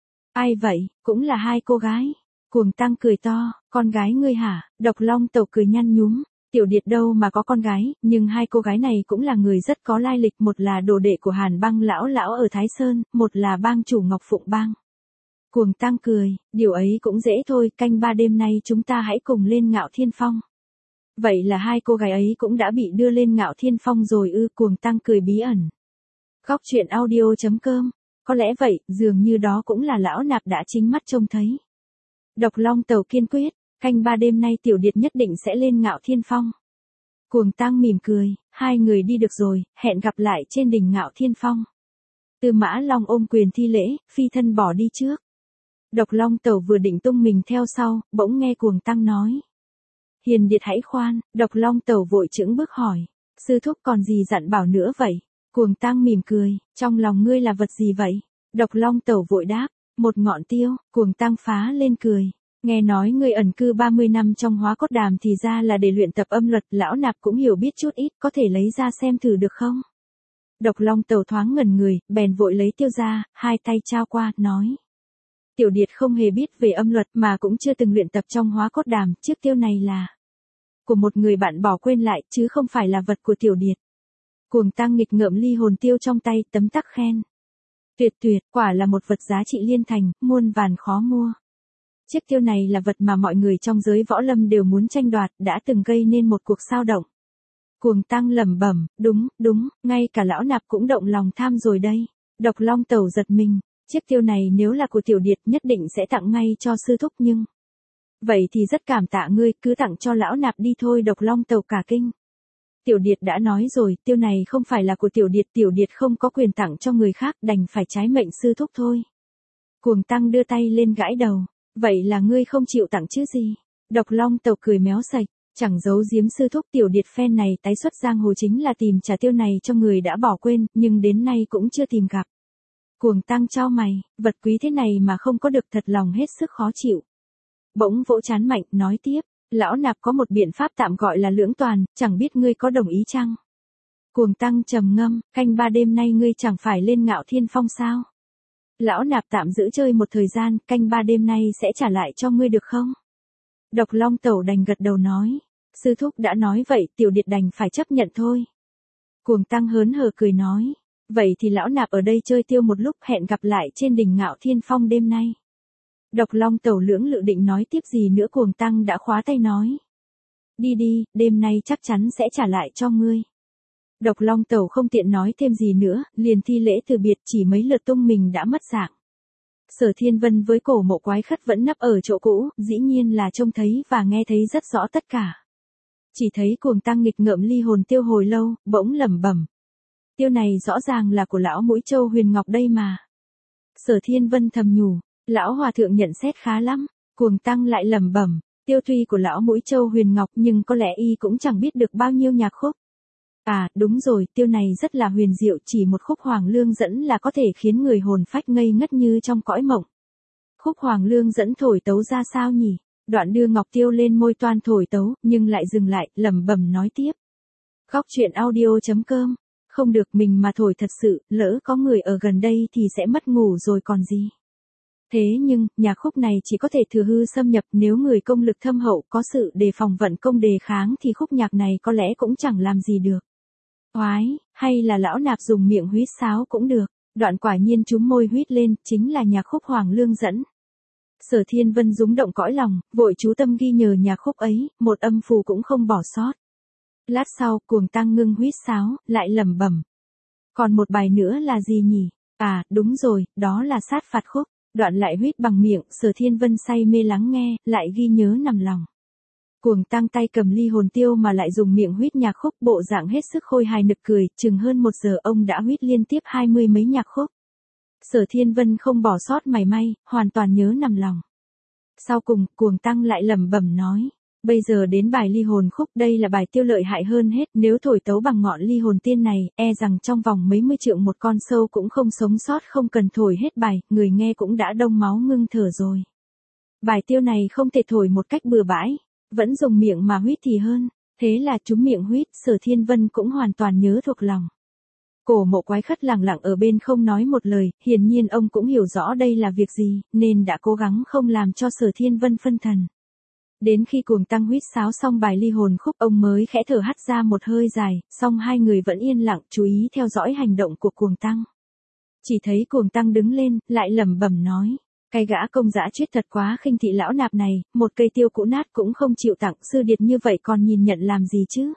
Ai vậy, cũng là hai cô gái. Cuồng Tăng cười to, con gái ngươi hả? Độc Long Tẩu cười nhăn nhúm. Tiểu điệt đâu mà có con gái, nhưng hai cô gái này cũng là người rất có lai lịch, một là đồ đệ của Hàn Bang lão lão ở Thái Sơn, một là bang chủ Ngọc Phụng Bang. Cuồng Tăng cười, điều ấy cũng dễ thôi, canh ba đêm nay chúng ta hãy cùng lên Ngạo Thiên Phong. Vậy là hai cô gái ấy cũng đã bị đưa lên Ngạo Thiên Phong rồi ư? Cuồng Tăng cười bí ẩn. Góc truyện audio chấm com, có lẽ vậy, dường như đó cũng là lão nạp đã chính mắt trông thấy. Độc Long Tẩu kiên quyết, canh ba đêm nay tiểu điệt nhất định sẽ lên Ngạo Thiên Phong. Cuồng Tăng mỉm cười, hai người đi được rồi, hẹn gặp lại trên đỉnh Ngạo Thiên Phong. Tư Mã Long ôm quyền thi lễ, phi thân bỏ đi trước. Độc Long Tẩu vừa định tung mình theo sau, bỗng nghe Cuồng Tăng nói. Hiền điệt hãy khoan. Độc Long Tẩu vội chững bước hỏi, sư thúc còn gì dặn bảo nữa vậy? Cuồng Tăng mỉm cười, trong lòng ngươi là vật gì vậy? Độc Long Tẩu vội đáp, một ngọn tiêu. Cuồng Tăng phá lên cười, nghe nói ngươi ẩn cư ba mươi năm trong Hóa Cốt Đàm thì ra là để luyện tập âm luật, lão nạp cũng hiểu biết chút ít, có thể lấy ra xem thử được không? Độc Long Tẩu thoáng ngẩn người, bèn vội lấy tiêu ra, hai tay trao qua, nói. Tiểu điệt không hề biết về âm luật mà cũng chưa từng luyện tập trong Hóa Cốt Đàm, chiếc tiêu này là của một người bạn bỏ quên lại, chứ không phải là vật của tiểu điệt. Cuồng Tăng nghịch ngợm ly hồn tiêu trong tay, tấm tắc khen. Tuyệt tuyệt, quả là một vật giá trị liên thành, muôn vàn khó mua. Chiếc tiêu này là vật mà mọi người trong giới võ lâm đều muốn tranh đoạt, đã từng gây nên một cuộc xao động. Cuồng Tăng lẩm bẩm, đúng, đúng, ngay cả lão nạp cũng động lòng tham rồi đây. Độc Long Tẩu giật mình, chiếc tiêu này nếu là của tiểu điệt nhất định sẽ tặng ngay cho sư thúc nhưng. Vậy thì rất cảm tạ ngươi, cứ tặng cho lão nạp đi thôi. Độc Long Tẩu cả kinh. Tiểu điệt đã nói rồi, tiêu này không phải là của tiểu điệt, tiểu điệt không có quyền tặng cho người khác, đành phải trái mệnh sư thúc thôi. Cuồng Tăng đưa tay lên gãi đầu, vậy là ngươi không chịu tặng chứ gì? Độc Long Tẩu cười méo sạch, chẳng giấu giếm sư thúc, tiểu điệt phen này tái xuất giang hồ chính là tìm trả tiêu này cho người đã bỏ quên, nhưng đến nay cũng chưa tìm gặp. Cuồng Tăng chau mày, vật quý thế này mà không có được thật lòng hết sức khó chịu. Bỗng vỗ trán mạnh, nói tiếp, lão nạp có một biện pháp tạm gọi là lưỡng toàn, chẳng biết ngươi có đồng ý chăng? Cuồng Tăng trầm ngâm, canh ba đêm nay ngươi chẳng phải lên Ngạo Thiên Phong sao? Lão nạp tạm giữ chơi một thời gian, canh ba đêm nay sẽ trả lại cho ngươi được không? Độc Long Tẩu đành gật đầu nói, Sư thúc đã nói vậy, tiểu điệt đành phải chấp nhận thôi. Cuồng Tăng hớn hở cười nói. Vậy thì lão nạp ở đây chơi tiêu một lúc, hẹn gặp lại trên đỉnh Ngạo Thiên Phong đêm nay. Độc Long Tẩu lưỡng lự định nói tiếp gì nữa, Cuồng Tăng đã khóa tay nói. Đi đi, đêm nay chắc chắn sẽ trả lại cho ngươi. Độc Long Tẩu không tiện nói thêm gì nữa, liền thi lễ từ biệt, chỉ mấy lượt tung mình đã mất dạng. Sở Thiên Vân với Cổ Mộ Quái Khất vẫn nấp ở chỗ cũ, dĩ nhiên là trông thấy và nghe thấy rất rõ tất cả. Chỉ thấy Cuồng Tăng nghịch ngợm ly hồn tiêu hồi lâu, bỗng lẩm bẩm. Tiêu này rõ ràng là của lão Mũi Châu Huyền Ngọc đây mà. Sở Thiên Vân thầm nhủ, lão hòa thượng nhận xét khá lắm. Cuồng Tăng lại lẩm bẩm, tiêu tuy của lão Mũi Châu Huyền Ngọc nhưng có lẽ y cũng chẳng biết được bao nhiêu nhạc khúc. À, đúng rồi, tiêu này rất là huyền diệu, chỉ một khúc Hoàng Lương Dẫn là có thể khiến người hồn phách ngây ngất như trong cõi mộng. Khúc Hoàng Lương Dẫn thổi tấu ra sao nhỉ? Đoạn đưa ngọc tiêu lên môi toan thổi tấu, nhưng lại dừng lại, lẩm bẩm nói tiếp. Góc truyện audio chấm com. Không được, mình mà thổi thật sự, lỡ có người ở gần đây thì sẽ mất ngủ rồi còn gì. Thế nhưng, nhạc khúc này chỉ có thể thừa hư xâm nhập, nếu người công lực thâm hậu có sự đề phòng vận công đề kháng thì khúc nhạc này có lẽ cũng chẳng làm gì được. Oái, hay là lão nạp dùng miệng huýt sáo cũng được. Đoạn quả nhiên chúm môi huýt lên, chính là nhạc khúc Hoàng Lương Dẫn. Sở Thiên Vân rúng động cõi lòng, vội chú tâm ghi nhớ nhạc khúc ấy, một âm phù cũng không bỏ sót. Lát sau, Cuồng Tăng ngưng huýt sáo, lại lẩm bẩm. Còn một bài nữa là gì nhỉ? À, đúng rồi, đó là sát phạt khúc. Đoạn lại huýt bằng miệng, Sở Thiên Vân say mê lắng nghe, lại ghi nhớ nằm lòng. Cuồng Tăng tay cầm ly hồn tiêu mà lại dùng miệng huýt nhạc khúc, bộ dạng hết sức khôi hài nực cười, chừng hơn một giờ ông đã huýt liên tiếp hai mươi mấy nhạc khúc. Sở Thiên Vân không bỏ sót mảy may, hoàn toàn nhớ nằm lòng. Sau cùng, Cuồng Tăng lại lẩm bẩm nói. Bây giờ đến bài ly hồn khúc, đây là bài tiêu lợi hại hơn hết, nếu thổi tấu bằng ngọn ly hồn tiên này, e rằng trong vòng mấy mươi trượng một con sâu cũng không sống sót, không cần thổi hết bài, người nghe cũng đã đông máu ngưng thở rồi. Bài tiêu này không thể thổi một cách bừa bãi, vẫn dùng miệng mà huýt thì hơn, thế là trúm miệng huýt, Sở Thiên Vân cũng hoàn toàn nhớ thuộc lòng. Cổ Mộ Quái Khất lặng lặng ở bên không nói một lời, hiển nhiên ông cũng hiểu rõ đây là việc gì, nên đã cố gắng không làm cho Sở Thiên Vân phân thần. Đến khi Cuồng Tăng huýt sáo xong bài ly hồn khúc, ông mới khẽ thở hắt ra một hơi dài, song hai người vẫn yên lặng chú ý theo dõi hành động của Cuồng Tăng. Chỉ thấy Cuồng Tăng đứng lên, lại lẩm bẩm nói, cái gã công dã chuyết thật quá khinh thị lão nạp này, một cây tiêu cũ nát cũng không chịu tặng, sư điệt như vậy còn nhìn nhận làm gì chứ?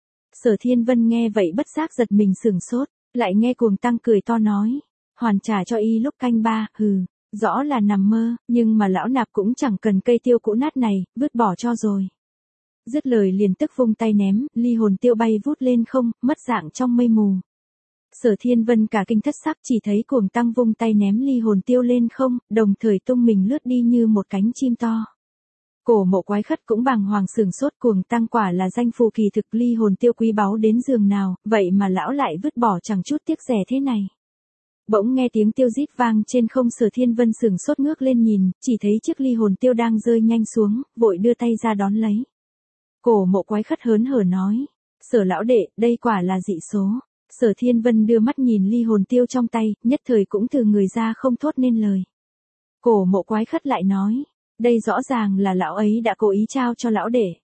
Sở Thiên Vân nghe vậy bất giác giật mình sửng sốt, lại nghe Cuồng Tăng cười to nói, hoàn trả cho y lúc canh ba, hừ. Rõ là nằm mơ, nhưng mà lão nạp cũng chẳng cần cây tiêu cũ nát này, vứt bỏ cho rồi. Dứt lời liền tức vung tay ném, ly hồn tiêu bay vút lên không, mất dạng trong mây mù. Sở Thiên Vân cả kinh thất sắc, chỉ thấy Cuồng Tăng vung tay ném ly hồn tiêu lên không, đồng thời tung mình lướt đi như một cánh chim to. Cổ Mộ Quái Khất cũng bàng hoàng sửng sốt, Cuồng Tăng quả là danh phù kỳ thực, ly hồn tiêu quý báu đến giường nào, vậy mà lão lại vứt bỏ chẳng chút tiếc rẻ thế này. Bỗng nghe tiếng tiêu rít vang trên không, Sở Thiên Vân sửng sốt ngước lên nhìn, chỉ thấy chiếc ly hồn tiêu đang rơi nhanh xuống, vội đưa tay ra đón lấy. Cổ Mộ Quái Khất hớn hở nói, Sở lão đệ, đây quả là dị số. Sở Thiên Vân đưa mắt nhìn ly hồn tiêu trong tay, nhất thời cũng từ người ra không thốt nên lời. Cổ Mộ Quái Khất lại nói, đây rõ ràng là lão ấy đã cố ý trao cho lão đệ.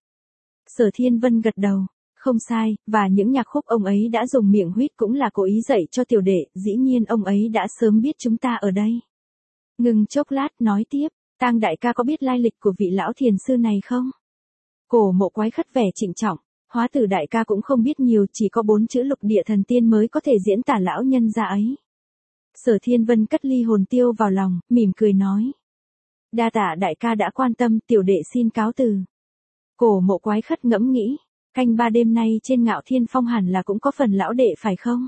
Sở Thiên Vân gật đầu. Không sai, và những nhạc khúc ông ấy đã dùng miệng huýt cũng là cố ý dạy cho tiểu đệ, dĩ nhiên ông ấy đã sớm biết chúng ta ở đây. Ngừng chốc lát nói tiếp, Tang đại ca có biết lai lịch của vị lão thiền sư này không? Cổ Mộ Quái Khất vẻ trịnh trọng, Hóa Tử đại ca cũng không biết nhiều, chỉ có bốn chữ lục địa thần tiên mới có thể diễn tả lão nhân gia ấy. Sở Thiên Vân cất ly hồn tiêu vào lòng, mỉm cười nói. Đa tạ đại ca đã quan tâm, tiểu đệ xin cáo từ. Cổ Mộ Quái Khất ngẫm nghĩ. Canh ba đêm nay trên Ngạo Thiên Phong hẳn là cũng có phần lão đệ phải không?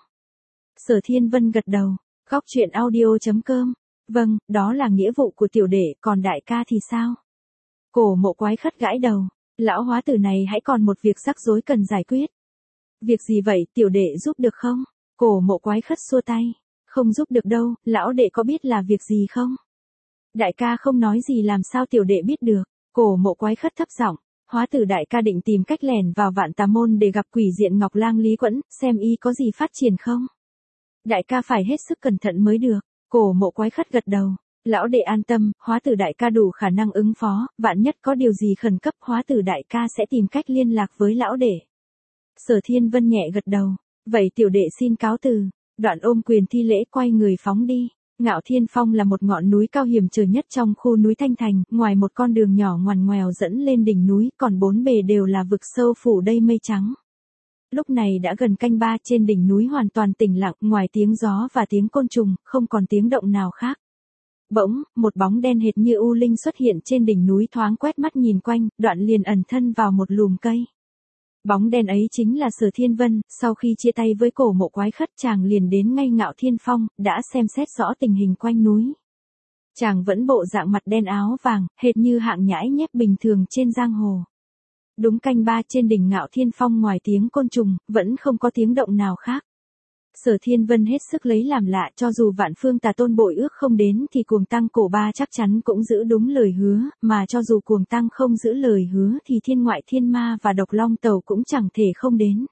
Sở Thiên Vân gật đầu. Góc truyện audio chấm com. Vâng, đó là nghĩa vụ của tiểu đệ, còn đại ca thì sao? Cổ Mộ Quái Khất gãi đầu. Lão hóa tử này hãy còn một việc rắc rối cần giải quyết. Việc gì vậy, tiểu đệ giúp được không? Cổ Mộ Quái Khất xua tay. Không giúp được đâu, lão đệ có biết là việc gì không? Đại ca không nói gì làm sao tiểu đệ biết được? Cổ Mộ Quái Khất thấp giọng. Hóa Tử đại ca định tìm cách lẻn vào Vạn Tà Môn để gặp quỷ diện Ngọc Lang Lý Quẫn, xem y có gì phát triển không. Đại ca phải hết sức cẩn thận mới được. Cổ Mộ Quái Khất gật đầu. Lão đệ an tâm, hóa tử đại ca đủ khả năng ứng phó, vạn nhất có điều gì khẩn cấp hóa tử đại ca sẽ tìm cách liên lạc với lão đệ. Sở Thiên Vân nhẹ gật đầu, vậy tiểu đệ xin cáo từ, đoạn ôm quyền thi lễ quay người phóng đi. Ngạo Thiên Phong là một ngọn núi cao hiểm trở nhất trong khu núi Thanh Thành, ngoài một con đường nhỏ ngoằn ngoèo dẫn lên đỉnh núi, còn bốn bề đều là vực sâu phủ đầy mây trắng. Lúc này đã gần canh ba, trên đỉnh núi hoàn toàn tĩnh lặng, ngoài tiếng gió và tiếng côn trùng, không còn tiếng động nào khác. Bỗng, một bóng đen hệt như u linh xuất hiện trên đỉnh núi, thoáng quét mắt nhìn quanh, đoạn liền ẩn thân vào một lùm cây. Bóng đen ấy chính là Sở Thiên Vân, sau khi chia tay với cổ mộ quái khất chàng liền đến ngay Ngạo Thiên Phong, đã xem xét rõ tình hình quanh núi. Chàng vẫn bộ dạng mặt đen áo vàng, hệt như hạng nhãi nhép bình thường trên giang hồ. Đúng canh ba, trên đỉnh Ngạo Thiên Phong ngoài tiếng côn trùng, vẫn không có tiếng động nào khác. Sở Thiên Vân hết sức lấy làm lạ, cho dù Vạn Phương Tà Tôn bội ước không đến thì Cuồng Tăng cổ ba chắc chắn cũng giữ đúng lời hứa, mà cho dù Cuồng Tăng không giữ lời hứa thì Thiên Ngoại Thiên Ma và Độc Long Tẩu cũng chẳng thể không đến.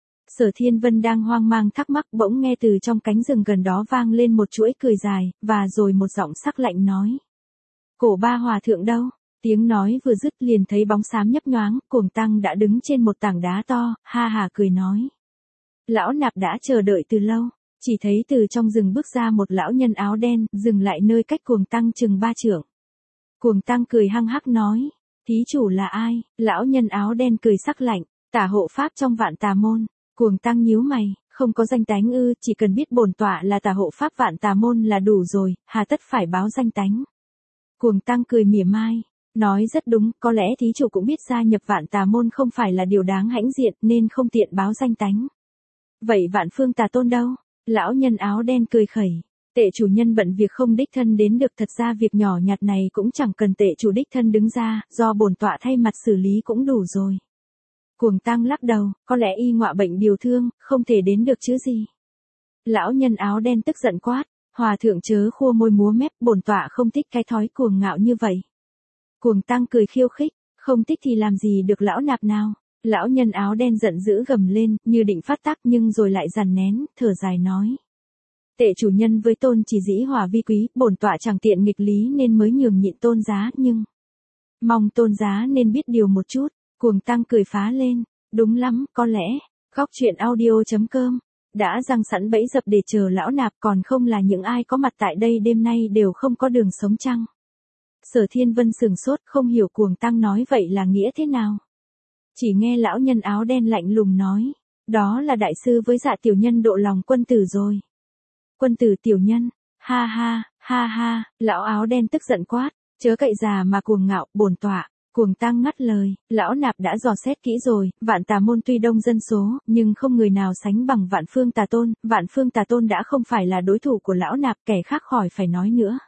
Sở Thiên Vân đang hoang mang thắc mắc, bỗng nghe từ trong cánh rừng gần đó vang lên một chuỗi cười dài, và rồi một giọng sắc lạnh nói: "Cổ ba hòa thượng đâu?" Tiếng nói vừa dứt liền thấy bóng xám nhấp nhoáng, Cuồng Tăng đã đứng trên một tảng đá to, ha hà cười nói: "Lão nạp đã chờ đợi từ lâu." Chỉ thấy từ trong rừng bước ra một lão nhân áo đen, dừng lại nơi cách Cuồng Tăng chừng ba trượng. Cuồng Tăng cười hăng hắc nói: "Thí chủ là ai?" Lão nhân áo đen cười sắc lạnh: "Tả hộ pháp trong Vạn Tà môn." Cuồng Tăng nhíu mày: "Không có danh tánh ư?" "Chỉ cần biết bổn tọa là tả hộ pháp Vạn Tà môn là đủ rồi, hà tất phải báo danh tánh." Cuồng Tăng cười mỉa mai, nói: "Rất đúng, có lẽ thí chủ cũng biết gia nhập Vạn Tà môn không phải là điều đáng hãnh diện, nên không tiện báo danh tánh." "Vậy Vạn Phương Tà Tôn đâu?" Lão nhân áo đen cười khẩy: "Tệ chủ nhân bận việc không đích thân đến được, thật ra việc nhỏ nhặt này cũng chẳng cần tệ chủ đích thân đứng ra, do bổn tọa thay mặt xử lý cũng đủ rồi." Cuồng Tăng lắc đầu: "Có lẽ y ngọa bệnh điều thương, không thể đến được chứ gì." Lão nhân áo đen tức giận quát: "Hòa thượng chớ khua môi múa mép, bổn tọa không thích cái thói cuồng ngạo như vậy." Cuồng Tăng cười khiêu khích: "Không thích thì làm gì được lão nạp nào." Lão nhân áo đen giận dữ gầm lên, như định phát tác nhưng rồi lại dằn nén, thở dài nói: "Tệ chủ nhân với tôn chỉ dĩ hòa vi quý, bổn tọa chẳng tiện nghịch lý nên mới nhường nhịn tôn giá, nhưng mong tôn giá nên biết điều một chút." Cuồng Tăng cười phá lên: "Đúng lắm, có lẽ." Góc truyện audio chấm com đã giăng sẵn bẫy dập để chờ lão nạp, còn không là những ai có mặt tại đây đêm nay đều không có đường sống chăng? Sở Thiên Vân sửng sốt, không hiểu Cuồng Tăng nói vậy là nghĩa thế nào. Chỉ nghe lão nhân áo đen lạnh lùng nói: "Đó là đại sư với Dạ tiểu nhân độ lòng quân tử rồi." "Quân tử tiểu nhân?" "Ha ha, ha ha." Lão áo đen tức giận quát: "Chớ cậy già mà cuồng ngạo, bổn tọa." Cuồng Tăng ngắt lời: "Lão nạp đã dò xét kỹ rồi, Vạn Tà môn tuy đông dân số, nhưng không người nào sánh bằng Vạn Phương Tà Tôn, Vạn Phương Tà Tôn đã không phải là đối thủ của lão nạp, kẻ khác khỏi phải nói nữa.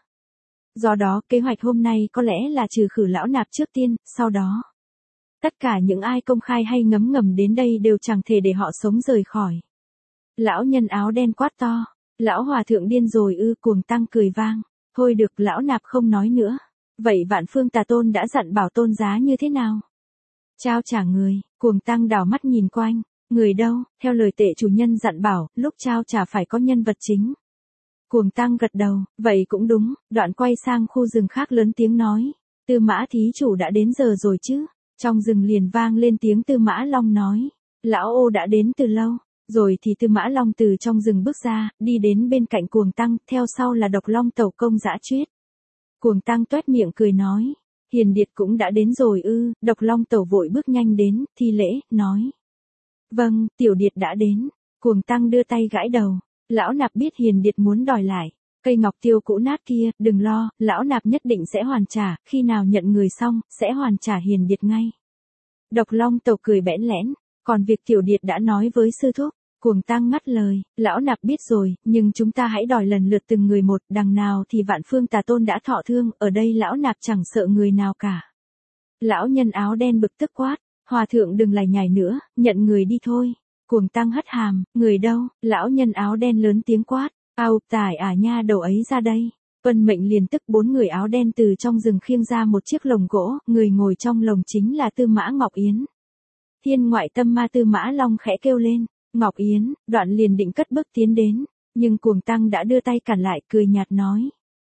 Do đó, kế hoạch hôm nay có lẽ là trừ khử lão nạp trước tiên, sau đó tất cả những ai công khai hay ngấm ngầm đến đây đều chẳng thể để họ sống rời khỏi." Lão nhân áo đen quát to: "Lão hòa thượng điên rồi ư?" Cuồng Tăng cười vang: "Thôi được, lão nạp không nói nữa. Vậy Vạn Phương Tà Tôn đã dặn bảo tôn giá như thế nào?" "Trao trả người." Cuồng Tăng đảo mắt nhìn quanh: "Người đâu?" "Theo lời tệ chủ nhân dặn bảo, lúc trao trả phải có nhân vật chính." Cuồng Tăng gật đầu: "Vậy cũng đúng." Đoạn quay sang khu rừng khác lớn tiếng nói: "Tư Mã thí chủ đã đến giờ rồi chứ?" Trong rừng liền vang lên tiếng Tư Mã Long nói: "Lão ô đã đến từ lâu." Rồi thì Tư Mã Long từ trong rừng bước ra, đi đến bên cạnh Cuồng Tăng, theo sau là Độc Long Tẩu Công Dã Chuyết. Cuồng Tăng toét miệng cười nói: "Hiền Điệt cũng đã đến rồi ư?" Độc Long Tẩu vội bước nhanh đến, thi lễ, nói: "Vâng, tiểu điệt đã đến." Cuồng Tăng đưa tay gãi đầu: "Lão nạp biết Hiền Điệt muốn đòi lại cây ngọc tiêu cũ nát kia, đừng lo, lão nạp nhất định sẽ hoàn trả, khi nào nhận người xong, sẽ hoàn trả Hiền Điệt ngay." Độc Long Tẩu cười bẽn lẽn: "Còn việc tiểu điệt đã nói với sư thúc." Cuồng Tăng ngắt lời: "Lão nạp biết rồi, nhưng chúng ta hãy đòi lần lượt từng người một, đằng nào thì Vạn Phương Tà Tôn đã thọ thương, ở đây lão nạp chẳng sợ người nào cả." Lão nhân áo đen bực tức quát: "Hòa thượng đừng lải nhải nữa, nhận người đi thôi." Cuồng Tăng hất hàm: "Người đâu?" Lão nhân áo đen lớn tiếng quát: "Ao, tải ả nha đầu ấy ra đây." Tuân mệnh liền tức, bốn người áo đen từ trong rừng khiêng ra một chiếc lồng gỗ, người ngồi trong lồng chính là Tư Mã Ngọc Yến. Thiên Ngoại Tâm Ma Tư Mã Long khẽ kêu lên: "Ngọc Yến!" Đoạn liền định cất bước tiến đến, nhưng Cuồng Tăng đã đưa tay cản lại, cười nhạt nói: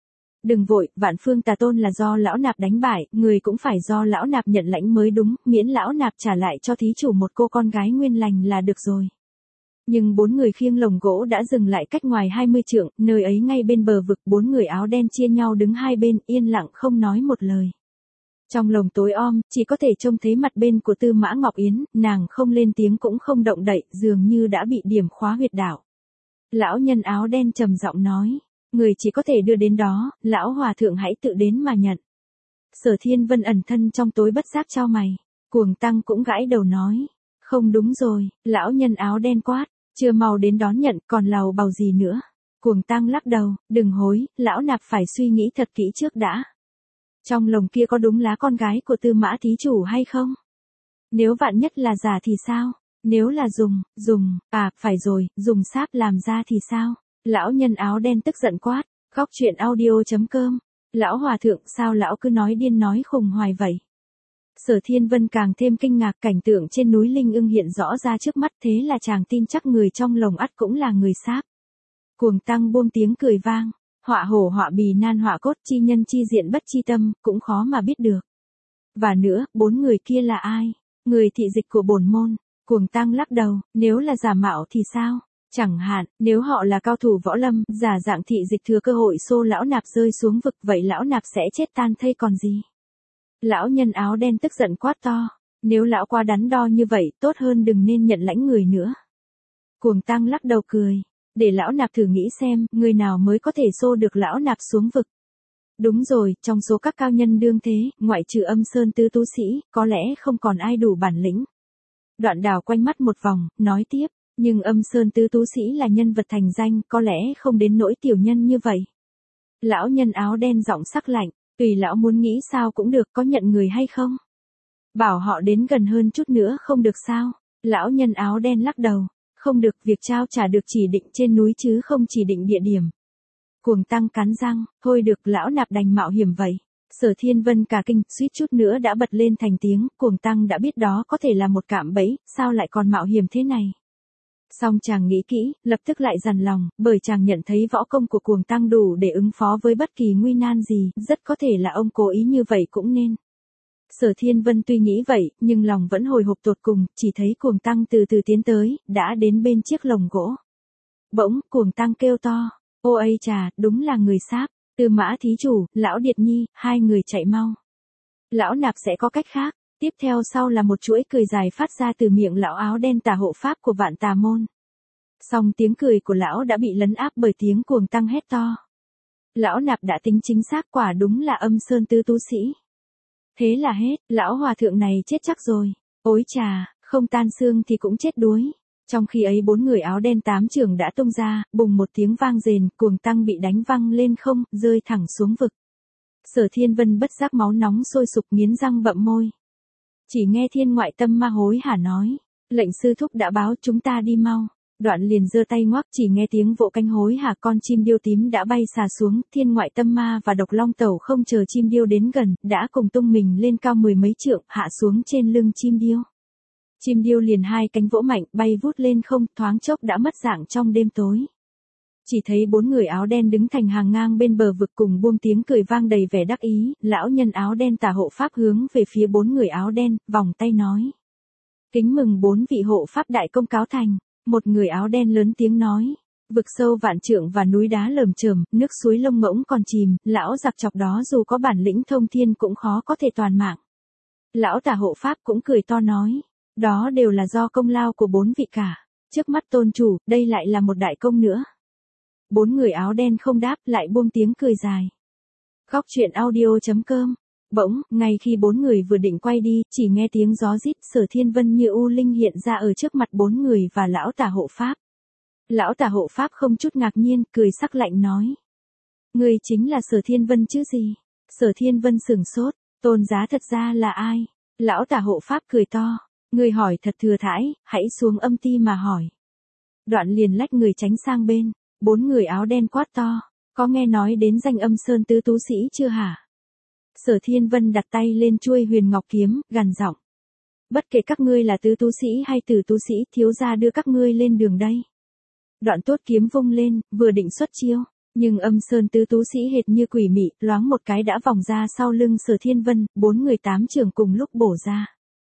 Đừng vội, Vạn Phương Tà Tôn là do lão nạp đánh bại, người cũng phải do lão nạp nhận lãnh mới đúng, miễn lão nạp trả lại cho thí chủ một cô con gái nguyên lành là được rồi. Nhưng bốn người khiêng lồng gỗ đã dừng lại cách ngoài hai mươi trượng, nơi ấy ngay bên bờ vực, bốn người áo đen chia nhau đứng hai bên, yên lặng không nói một lời. Trong lồng tối om, chỉ có thể trông thấy mặt bên của Tư Mã Ngọc Yến, nàng không lên tiếng cũng không động đậy, dường như đã bị điểm khóa huyệt đạo. Lão nhân áo đen trầm giọng nói, người chỉ có thể đưa đến đó, lão hòa thượng hãy tự đến mà nhận. Sở Thiên Vân ẩn thân trong tối bất giác chau mày, Cuồng Tăng cũng gãi đầu nói, không đúng rồi, lão nhân áo đen quát, chưa mau đến đón nhận, còn lầu bầu gì nữa. Cuồng Tăng lắc đầu, đừng hối, lão nạp phải suy nghĩ thật kỹ trước đã. Trong lồng kia có đúng lá con gái của Tư Mã thí chủ hay không? Nếu vạn nhất là giả thì sao? Nếu là dùng, dùng, à, phải rồi, dùng sáp làm ra thì sao? Lão nhân áo đen tức giận quát, khóc chuyện audio chấm com. Lão hòa thượng sao lão cứ nói điên nói khùng hoài vậy? Sở Thiên Vân càng thêm kinh ngạc, cảnh tượng trên núi Linh Ưng hiện rõ ra trước mắt, thế là chàng tin chắc người trong lồng ắt cũng là người sáp. Cuồng Tăng buông tiếng cười vang, họa hổ họa bì nan họa cốt, chi nhân chi diện bất chi tâm, cũng khó mà biết được. Và nữa, bốn người kia là ai? Người thị dịch của bổn môn. Cuồng Tăng lắc đầu, nếu là giả mạo thì sao? Chẳng hạn, nếu họ là cao thủ võ lâm, giả dạng thị dịch thừa cơ hội xô lão nạp rơi xuống vực, vậy lão nạp sẽ chết tan thây còn gì? Lão nhân áo đen tức giận quát to, nếu lão quá đắn đo như vậy, tốt hơn đừng nên nhận lãnh người nữa. Cuồng Tăng lắc đầu cười, để lão nạp thử nghĩ xem, người nào mới có thể xô được lão nạp xuống vực. Đúng rồi, trong số các cao nhân đương thế, ngoại trừ Âm Sơn Tứ Tú Sĩ, có lẽ không còn ai đủ bản lĩnh. Đoạn Đào quanh mắt một vòng, nói tiếp, nhưng Âm Sơn Tứ Tú Sĩ là nhân vật thành danh, có lẽ không đến nỗi tiểu nhân như vậy. Lão nhân áo đen giọng sắc lạnh, tùy lão muốn nghĩ sao cũng được, có nhận người hay không? Bảo họ đến gần hơn chút nữa không được sao? Lão nhân áo đen lắc đầu, không được, việc trao trả được chỉ định trên núi chứ không chỉ định địa điểm. Cuồng Tăng cắn răng, thôi được, lão nạp đành mạo hiểm vậy. Sở Thiên Vân cả kinh, suýt chút nữa đã bật lên thành tiếng, Cuồng Tăng đã biết đó có thể là một cạm bẫy, sao lại còn mạo hiểm thế này? Song chàng nghĩ kỹ, lập tức lại dằn lòng, bởi chàng nhận thấy võ công của Cuồng Tăng đủ để ứng phó với bất kỳ nguy nan gì, rất có thể là ông cố ý như vậy cũng nên. Sở Thiên Vân tuy nghĩ vậy, nhưng lòng vẫn hồi hộp tột cùng, chỉ thấy Cuồng Tăng từ từ tiến tới, đã đến bên chiếc lồng gỗ. Bỗng, Cuồng Tăng kêu to, ô ây chà, đúng là người sáp, Tư Mã thí chủ, lão Điệt Nhi, hai người chạy mau. Lão nạp sẽ có cách khác. Tiếp theo sau là một chuỗi cười dài phát ra từ miệng lão áo đen tà hộ pháp của Vạn Tà môn. Song tiếng cười của lão đã bị lấn áp bởi tiếng Cuồng Tăng hét to. Lão nạp đã tính chính xác, quả đúng là Âm Sơn Tứ Tú Sĩ. Thế là hết, lão hòa thượng này chết chắc rồi. Ôi chà, không tan xương thì cũng chết đuối. Trong khi ấy bốn người áo đen tám trưởng đã tung ra, bùng một tiếng vang rền, Cuồng Tăng bị đánh văng lên không, rơi thẳng xuống vực. Sở Thiên Vân bất giác máu nóng sôi sục, nghiến răng bậm môi. Chỉ nghe Thiên Ngoại Tâm Ma hối hả nói, lệnh sư thúc đã báo, chúng ta đi mau. Đoạn liền giơ tay ngoắc, chỉ nghe tiếng vỗ cánh hối hả, con chim điêu tím đã bay xà xuống. Thiên Ngoại Tâm Ma và Độc Long Tẩu không chờ chim điêu đến gần, đã cùng tung mình lên cao mười mấy trượng, hạ xuống trên lưng chim điêu. Chim điêu liền hai cánh vỗ mạnh, bay vút lên không, thoáng chốc đã mất dạng trong đêm tối. Chỉ thấy bốn người áo đen đứng thành hàng ngang bên bờ vực cùng buông tiếng cười vang đầy vẻ đắc ý, lão nhân áo đen tà hộ pháp hướng về phía bốn người áo đen, vòng tay nói. Kính mừng bốn vị hộ pháp đại công cáo thành. Một người áo đen lớn tiếng nói. Vực sâu vạn trượng và núi đá lởm chởm, nước suối lông ngỗng còn chìm, lão giặc chọc đó dù có bản lĩnh thông thiên cũng khó có thể toàn mạng. Lão tà hộ pháp cũng cười to nói. Đó đều là do công lao của bốn vị cả. Trước mắt tôn chủ, đây lại là một đại công nữa. Bốn người áo đen không đáp, lại buông tiếng cười dài. Khóc chuyện audio chấm com. Bỗng, ngay khi bốn người vừa định quay đi, chỉ nghe tiếng gió rít, Sở Thiên Vân như u linh hiện ra ở trước mặt bốn người và lão tà hộ pháp. Lão tà hộ pháp không chút ngạc nhiên, cười sắc lạnh nói. Người chính là Sở Thiên Vân chứ gì? Sở Thiên Vân sửng sốt, tôn giá thật ra là ai? Lão tà hộ pháp cười to. Người hỏi thật thừa thãi, hãy xuống âm ti mà hỏi. Đoạn liền lách người tránh sang bên. Bốn người áo đen quát to, có nghe nói đến danh Âm Sơn Tứ Tú Sĩ chưa hả? Sở Thiên Vân đặt tay lên chuôi huyền ngọc kiếm, gằn giọng. Bất kể các ngươi là Tứ Tú Sĩ hay Tử Tú Sĩ, thiếu gia đưa các ngươi lên đường đây. Đoạn tốt kiếm vung lên, vừa định xuất chiêu, Nhưng âm sơn tứ tú sĩ hệt như quỷ mị, loáng một cái đã vòng ra sau lưng Sở Thiên Vân, bốn người tám trường cùng lúc bổ ra.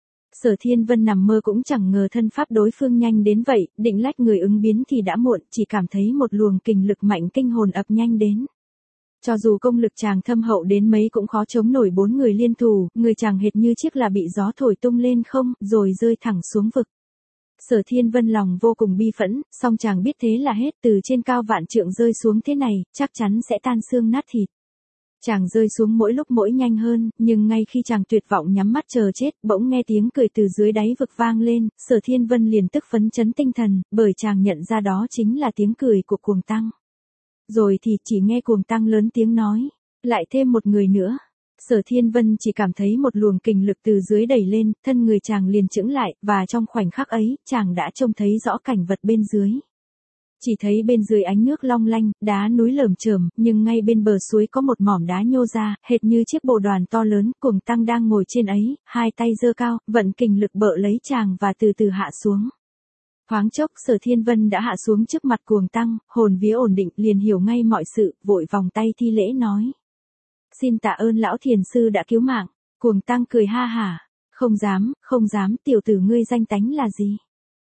Sở Thiên Vân nằm mơ cũng chẳng ngờ thân pháp đối phương nhanh đến vậy, định lách người ứng biến thì đã muộn, chỉ cảm thấy một luồng kình lực mạnh kinh hồn ập nhanh đến. Cho dù công lực chàng thâm hậu đến mấy cũng khó chống nổi bốn người liên thủ, người chàng hệt như chiếc là bị gió thổi tung lên không, rồi rơi thẳng xuống vực. Sở Thiên Vân lòng vô cùng bi phẫn, song chàng biết thế là hết, từ trên cao vạn trượng rơi xuống thế này, chắc chắn sẽ tan xương nát thịt. Chàng rơi xuống mỗi lúc mỗi nhanh hơn, nhưng ngay khi chàng tuyệt vọng nhắm mắt chờ chết, bỗng nghe tiếng cười từ dưới đáy vực vang lên, Sở Thiên Vân liền tức phấn chấn tinh thần, bởi chàng nhận ra đó chính là tiếng cười của Cuồng Tăng. Rồi thì chỉ nghe Cuồng Tăng lớn tiếng nói, lại thêm một người nữa. Sở Thiên Vân chỉ cảm thấy một luồng kình lực từ dưới đẩy lên, thân người chàng liền chững lại, và trong khoảnh khắc ấy, chàng đã trông thấy rõ cảnh vật bên dưới. Chỉ thấy bên dưới ánh nước long lanh, đá núi lởm chởm, nhưng ngay bên bờ suối có một mỏm đá nhô ra, hệt như chiếc bồ đoàn to lớn, Cuồng Tăng đang ngồi trên ấy, hai tay giơ cao, vận kình lực bợ lấy chàng và từ từ hạ xuống. Thoáng chốc Sở Thiên Vân đã hạ xuống trước mặt Cuồng Tăng, hồn vía ổn định, liền hiểu ngay mọi sự, vội vòng tay thi lễ nói. Xin tạ ơn lão thiền sư đã cứu mạng. Cuồng Tăng cười ha hả. Không dám, không dám, tiểu tử ngươi danh tánh là gì?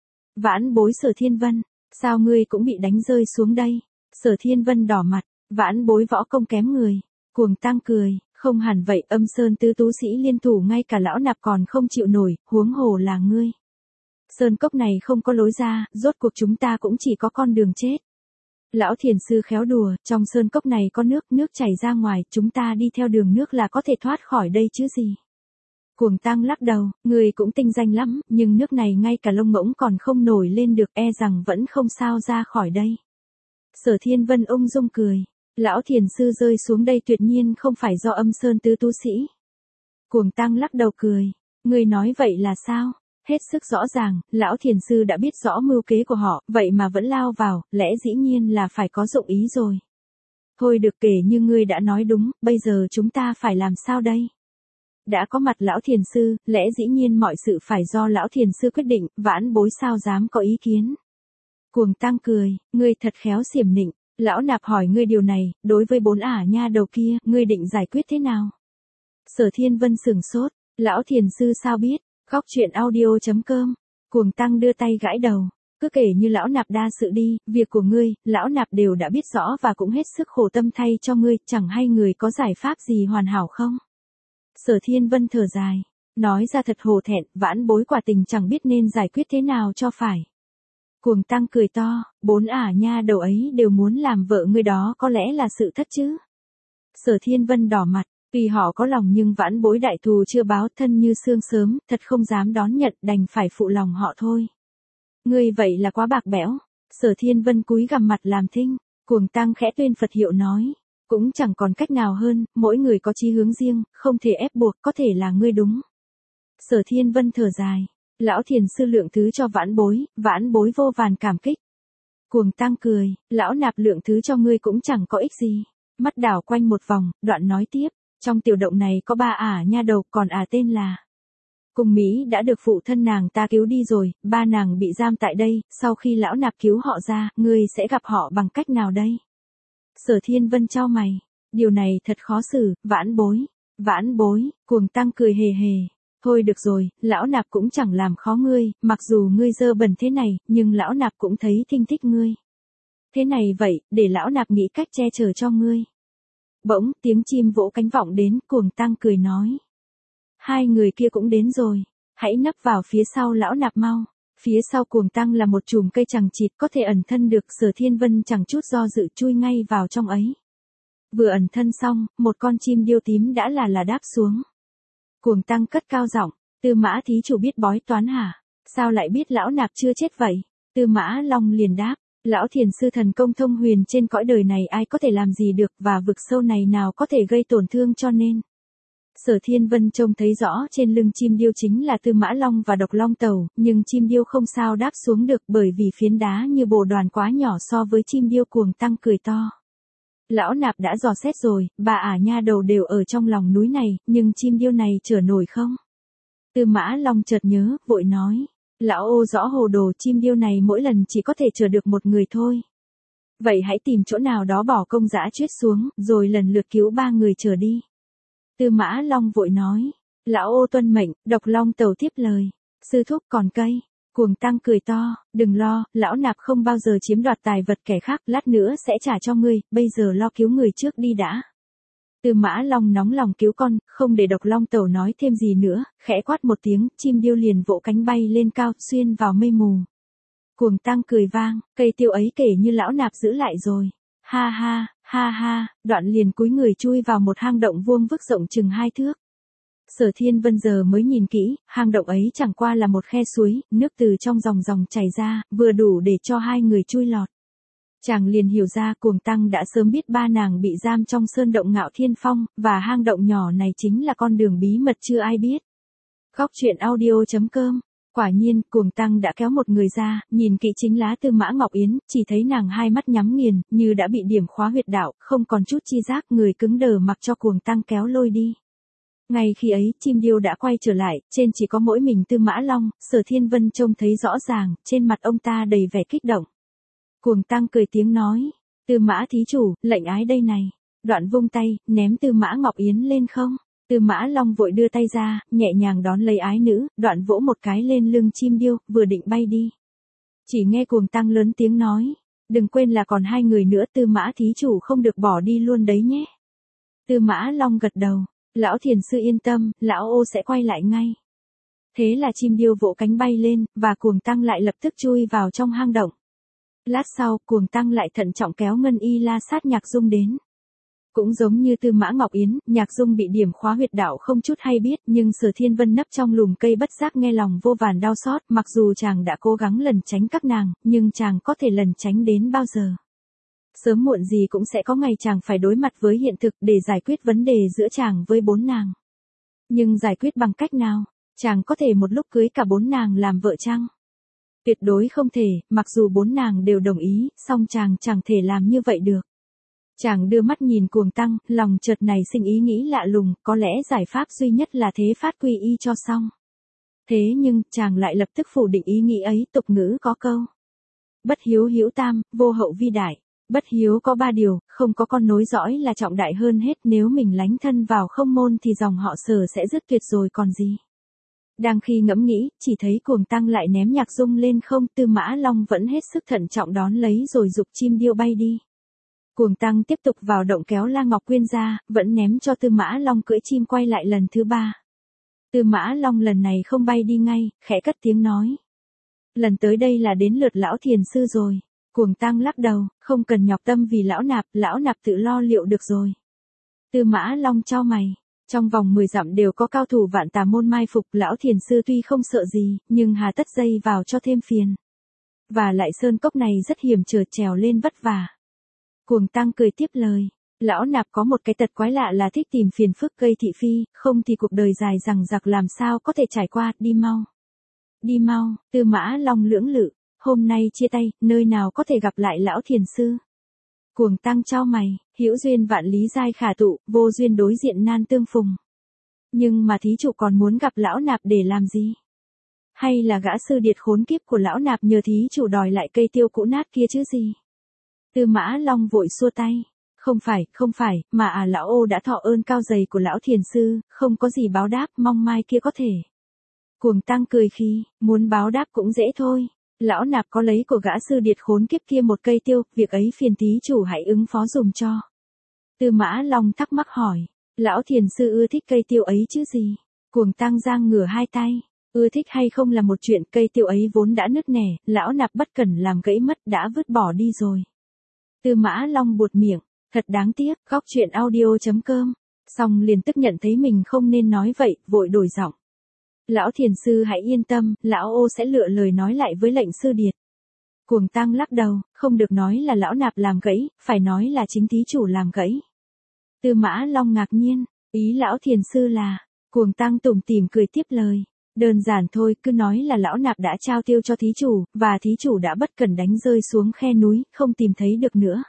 Vãn bối Sở Thiên Vân. Sao ngươi cũng bị đánh rơi xuống đây? Sở Thiên Vân đỏ mặt. Vãn bối võ công kém người. Cuồng Tăng cười. Không hẳn vậy, âm sơn tứ tú sĩ liên thủ ngay cả lão nạp còn không chịu nổi, huống hồ là ngươi. Sơn cốc này không có lối ra, rốt cuộc chúng ta cũng chỉ có con đường chết. Lão thiền sư khéo đùa, trong sơn cốc này có nước, nước chảy ra ngoài, chúng ta đi theo đường nước là có thể thoát khỏi đây chứ gì. Cuồng Tăng lắc đầu, người cũng tinh danh lắm, nhưng nước này ngay cả lông ngỗng còn không nổi lên được, e rằng vẫn không sao ra khỏi đây. Sở Thiên Vân ung dung cười, lão thiền sư rơi xuống đây tuyệt nhiên không phải do âm sơn tứ tú sĩ. Cuồng Tăng lắc đầu cười, người nói vậy là sao? Hết sức rõ ràng, lão thiền sư đã biết rõ mưu kế của họ, vậy mà vẫn lao vào, lẽ dĩ nhiên là phải có dụng ý rồi. Thôi được, kể như ngươi đã nói đúng, bây giờ chúng ta phải làm sao đây? Đã có mặt lão thiền sư, lẽ dĩ nhiên mọi sự phải do lão thiền sư quyết định, vãn bối sao dám có ý kiến. Cuồng Tăng cười, ngươi thật khéo xiểm nịnh, lão nạp hỏi ngươi điều này, đối với bốn ả nha đầu kia, ngươi định giải quyết thế nào? Sở Thiên Vân sửng sốt, lão thiền sư sao biết? Khóc chuyện audio chấm com. Cuồng Tăng đưa tay gãi đầu. Cứ kể như lão nạp đa sự đi, việc của ngươi, lão nạp đều đã biết rõ và cũng hết sức khổ tâm thay cho ngươi, chẳng hay người có giải pháp gì hoàn hảo không? Sở Thiên Vân thở dài. Nói ra thật hổ thẹn, vãn bối quả tình chẳng biết nên giải quyết thế nào cho phải. Cuồng Tăng cười to, bốn ả nha đầu ấy đều muốn làm vợ ngươi đó có lẽ là sự thất chứ. Sở Thiên Vân đỏ mặt. Tuy họ có lòng nhưng vãn bối đại thù chưa báo, thân như xương sớm, thật không dám đón nhận, đành phải phụ lòng họ thôi. Ngươi vậy là quá bạc bẽo. Sở Thiên Vân cúi gằm mặt làm thinh. Cuồng Tăng khẽ tuyên Phật hiệu nói. Cũng chẳng còn cách nào hơn, mỗi người có chí hướng riêng, không thể ép buộc, có thể là ngươi đúng. Sở Thiên Vân thở dài. Lão thiền sư lượng thứ cho vãn bối, vãn bối vô vàn cảm kích. Cuồng Tăng cười, lão nạp lượng thứ cho ngươi cũng chẳng có ích gì. Mắt đảo quanh một vòng, đoạn nói tiếp. Trong tiểu động này có ba ả nha đầu, còn ả tên là Cùng Mỹ đã được phụ thân nàng ta cứu đi rồi, ba nàng bị giam tại đây, sau khi lão nạp cứu họ ra, ngươi sẽ gặp họ bằng cách nào đây? Sở Thiên Vân chau mày, điều này thật khó xử, vãn bối, vãn bối, Cuồng Tăng cười hề hề. Thôi được rồi, lão nạp cũng chẳng làm khó ngươi, mặc dù ngươi dơ bẩn thế này, nhưng lão nạp cũng thấy thinh thích ngươi. Thế này vậy, để lão nạp nghĩ cách che chở cho ngươi. Bỗng, tiếng chim vỗ cánh vọng đến, Cuồng Tăng cười nói. Hai người kia cũng đến rồi, hãy nấp vào phía sau lão nạp mau. Phía sau Cuồng Tăng là một chùm cây chằng chịt có thể ẩn thân được, Sở Thiên Vân chẳng chút do dự chui ngay vào trong ấy. Vừa ẩn thân xong, một con chim điêu tím đã là là đáp xuống. Cuồng Tăng cất cao giọng, Tư Mã thí chủ biết bói toán hả? Sao lại biết lão nạp chưa chết vậy? Tư Mã Long liền đáp. Lão thiền sư thần công thông huyền, trên cõi đời này ai có thể làm gì được, và vực sâu này nào có thể gây tổn thương, cho nên. Sở Thiên Vân trông thấy rõ trên lưng chim điêu chính là Tư Mã Long và Độc Long Tàu, nhưng chim điêu không sao đáp xuống được bởi vì phiến đá như bồ đoàn quá nhỏ so với chim điêu. Cuồng Tăng cười to. Lão nạp đã dò xét rồi, bà ả nha đầu đều ở trong lòng núi này, nhưng chim điêu này chở nổi không? Tư Mã Long chợt nhớ, vội nói. Lão ô rõ hồ đồ, chim điêu này mỗi lần chỉ có thể chở được một người thôi. Vậy hãy tìm chỗ nào đó bỏ công dã truyết xuống, rồi lần lượt cứu ba người trở đi. Tư Mã Long vội nói. Lão ô tuân mệnh, Độc Long Tẩu tiếp lời. Sư thúc còn cây. Cuồng Tăng cười to, đừng lo, lão nạp không bao giờ chiếm đoạt tài vật kẻ khác, lát nữa sẽ trả cho ngươi, bây giờ lo cứu người trước đi đã. Tư Mã Long nóng lòng cứu con, không để Độc Long Tẩu nói thêm gì nữa, khẽ quát một tiếng, chim điêu liền vỗ cánh bay lên cao, xuyên vào mây mù. Cuồng Tăng cười vang, cây tiêu ấy kể như lão nạp giữ lại rồi. Ha ha, ha ha, đoạn liền cúi người chui vào một hang động vuông vức rộng chừng hai thước. Sở Thiên Vân giờ mới nhìn kỹ, hang động ấy chẳng qua là một khe suối, nước từ trong dòng dòng chảy ra, vừa đủ để cho hai người chui lọt. Chàng liền hiểu ra Cuồng Tăng đã sớm biết ba nàng bị giam trong sơn động Ngạo Thiên Phong, và hang động nhỏ này chính là con đường bí mật chưa ai biết. Góc truyện audio chấm com. Quả nhiên, Cuồng Tăng đã kéo một người ra, nhìn kỹ chính lá Tư Mã Ngọc Yến, chỉ thấy nàng hai mắt nhắm nghiền, như đã bị điểm khóa huyệt đạo, không còn chút chi giác, người cứng đờ mặc cho Cuồng Tăng kéo lôi đi. Ngay khi ấy, chim điêu đã quay trở lại, trên chỉ có mỗi mình Tư Mã Long, Sở Thiên Vân trông thấy rõ ràng, trên mặt ông ta đầy vẻ kích động. Cuồng Tăng cười tiếng nói, Tư Mã thí chủ, lệnh ái đây này. Đoạn vung tay, ném Tư Mã Ngọc Yến lên không. Tư Mã Long vội đưa tay ra, nhẹ nhàng đón lấy ái nữ, đoạn vỗ một cái lên lưng chim điêu, vừa định bay đi. Chỉ nghe Cuồng Tăng lớn tiếng nói, đừng quên là còn hai người nữa, Tư Mã thí chủ không được bỏ đi luôn đấy nhé. Tư Mã Long gật đầu, lão thiền sư yên tâm, lão ô sẽ quay lại ngay. Thế là chim điêu vỗ cánh bay lên, và Cuồng Tăng lại lập tức chui vào trong hang động. Lát sau, Cuồng Tăng lại thận trọng kéo Ngân Y La Sát Nhạc Dung đến. Cũng giống như Tư Mã Ngọc Yến, Nhạc Dung bị điểm khóa huyệt đạo không chút hay biết, nhưng Sở Thiên Vân nấp trong lùm cây bất giác nghe lòng vô vàn đau xót, mặc dù chàng đã cố gắng lẩn tránh các nàng, nhưng chàng có thể lẩn tránh đến bao giờ. Sớm muộn gì cũng sẽ có ngày chàng phải đối mặt với hiện thực để giải quyết vấn đề giữa chàng với bốn nàng. Nhưng giải quyết bằng cách nào? Chàng có thể một lúc cưới cả bốn nàng làm vợ chăng? Tuyệt đối không thể, mặc dù bốn nàng đều đồng ý, song chàng chẳng thể làm như vậy được. Chàng đưa mắt nhìn Cuồng Tăng, lòng chợt này sinh ý nghĩ lạ lùng, có lẽ giải pháp duy nhất là thế phát quy y cho xong. Thế nhưng, chàng lại lập tức phủ định ý nghĩ ấy, tục ngữ có câu. Bất hiếu hiếu tam, vô hậu vi đại. Bất hiếu có ba điều, không có con nối dõi là trọng đại hơn hết, nếu mình lánh thân vào không môn thì dòng họ Sở sẽ dứt tuyệt rồi còn gì. Đang khi ngẫm nghĩ, chỉ thấy Cuồng Tăng lại ném Nhạc Dung lên không, Tư Mã Long vẫn hết sức thận trọng đón lấy rồi giục chim điêu bay đi. Cuồng Tăng tiếp tục vào động kéo La Ngọc Quyên ra, vẫn ném cho Tư Mã Long cưỡi chim quay lại lần thứ ba. Tư Mã Long lần này không bay đi ngay, khẽ cất tiếng nói. Lần tới đây là đến lượt lão thiền sư rồi. Cuồng Tăng lắc đầu, không cần nhọc tâm vì lão nạp, lão nạp tự lo liệu được rồi. Tư Mã Long chau mày, trong vòng mười dặm đều có cao thủ vạn tà môn mai phục, lão thiền sư tuy không sợ gì, nhưng hà tất dây vào cho thêm phiền. Và lại sơn cốc này rất hiểm trở, trèo lên vất vả. Cuồng Tăng cười tiếp lời, lão nạp có một cái tật quái lạ là thích tìm phiền phức gây thị phi, không thì cuộc đời dài dằng dặc làm sao có thể trải qua, đi mau. Đi mau, Tư Mã Long lưỡng lự, hôm nay chia tay, nơi nào có thể gặp lại lão thiền sư. Cuồng Tăng chau mày, hữu duyên vạn lý giai khả tụ, vô duyên đối diện nan tương phùng. Nhưng mà thí chủ còn muốn gặp lão nạp để làm gì? Hay là gã sư điệt khốn kiếp của lão nạp nhờ thí chủ đòi lại cây tiêu cũ nát kia chứ gì? Tư Mã Long vội xua tay, không phải, không phải, mà à lão ô đã thọ ơn cao dày của lão thiền sư, không có gì báo đáp, mong mai kia có thể. Cuồng Tăng cười khi, muốn báo đáp cũng dễ thôi. Lão nạp có lấy của gã sư điệt khốn kiếp kia một cây tiêu, việc ấy phiền thí chủ hãy ứng phó dùm cho. Tư Mã Long thắc mắc hỏi, lão thiền sư ưa thích cây tiêu ấy chứ gì? Cuồng Tăng giang ngửa hai tay, ưa thích hay không là một chuyện, cây tiêu ấy vốn đã nứt nẻ, lão nạp bất cẩn làm gãy mất đã vứt bỏ đi rồi. Tư Mã Long buột miệng, thật đáng tiếc, góc truyện audio chấm com. Xong liền tức nhận thấy mình không nên nói vậy, vội đổi giọng. Lão thiền sư hãy yên tâm, lão ô sẽ lựa lời nói lại với lệnh sư điệt. Cuồng Tăng lắc đầu, không được nói là lão nạp làm gãy, phải nói là chính thí chủ làm gãy. Tư Mã Long ngạc nhiên, ý lão thiền sư là, Cuồng Tăng tủm tỉm cười tiếp lời. Đơn giản thôi, cứ nói là lão nạp đã trao tiêu cho thí chủ, và thí chủ đã bất cẩn đánh rơi xuống khe núi, không tìm thấy được nữa.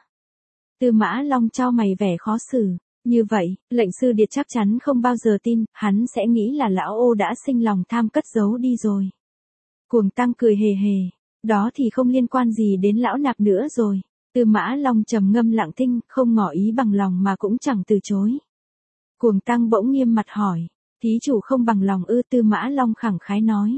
Tư Mã Long chau mày vẻ khó xử. Như vậy, lệnh sư điệt chắc chắn không bao giờ tin, hắn sẽ nghĩ là lão ô đã sinh lòng tham cất giấu đi rồi. Cuồng Tăng cười hề hề, đó thì không liên quan gì đến lão nạp nữa rồi. Tư Mã Long trầm ngâm lặng thinh, không ngỏ ý bằng lòng mà cũng chẳng từ chối. Cuồng Tăng bỗng nghiêm mặt hỏi, thí chủ không bằng lòng ư? Tư Mã Long khẳng khái nói.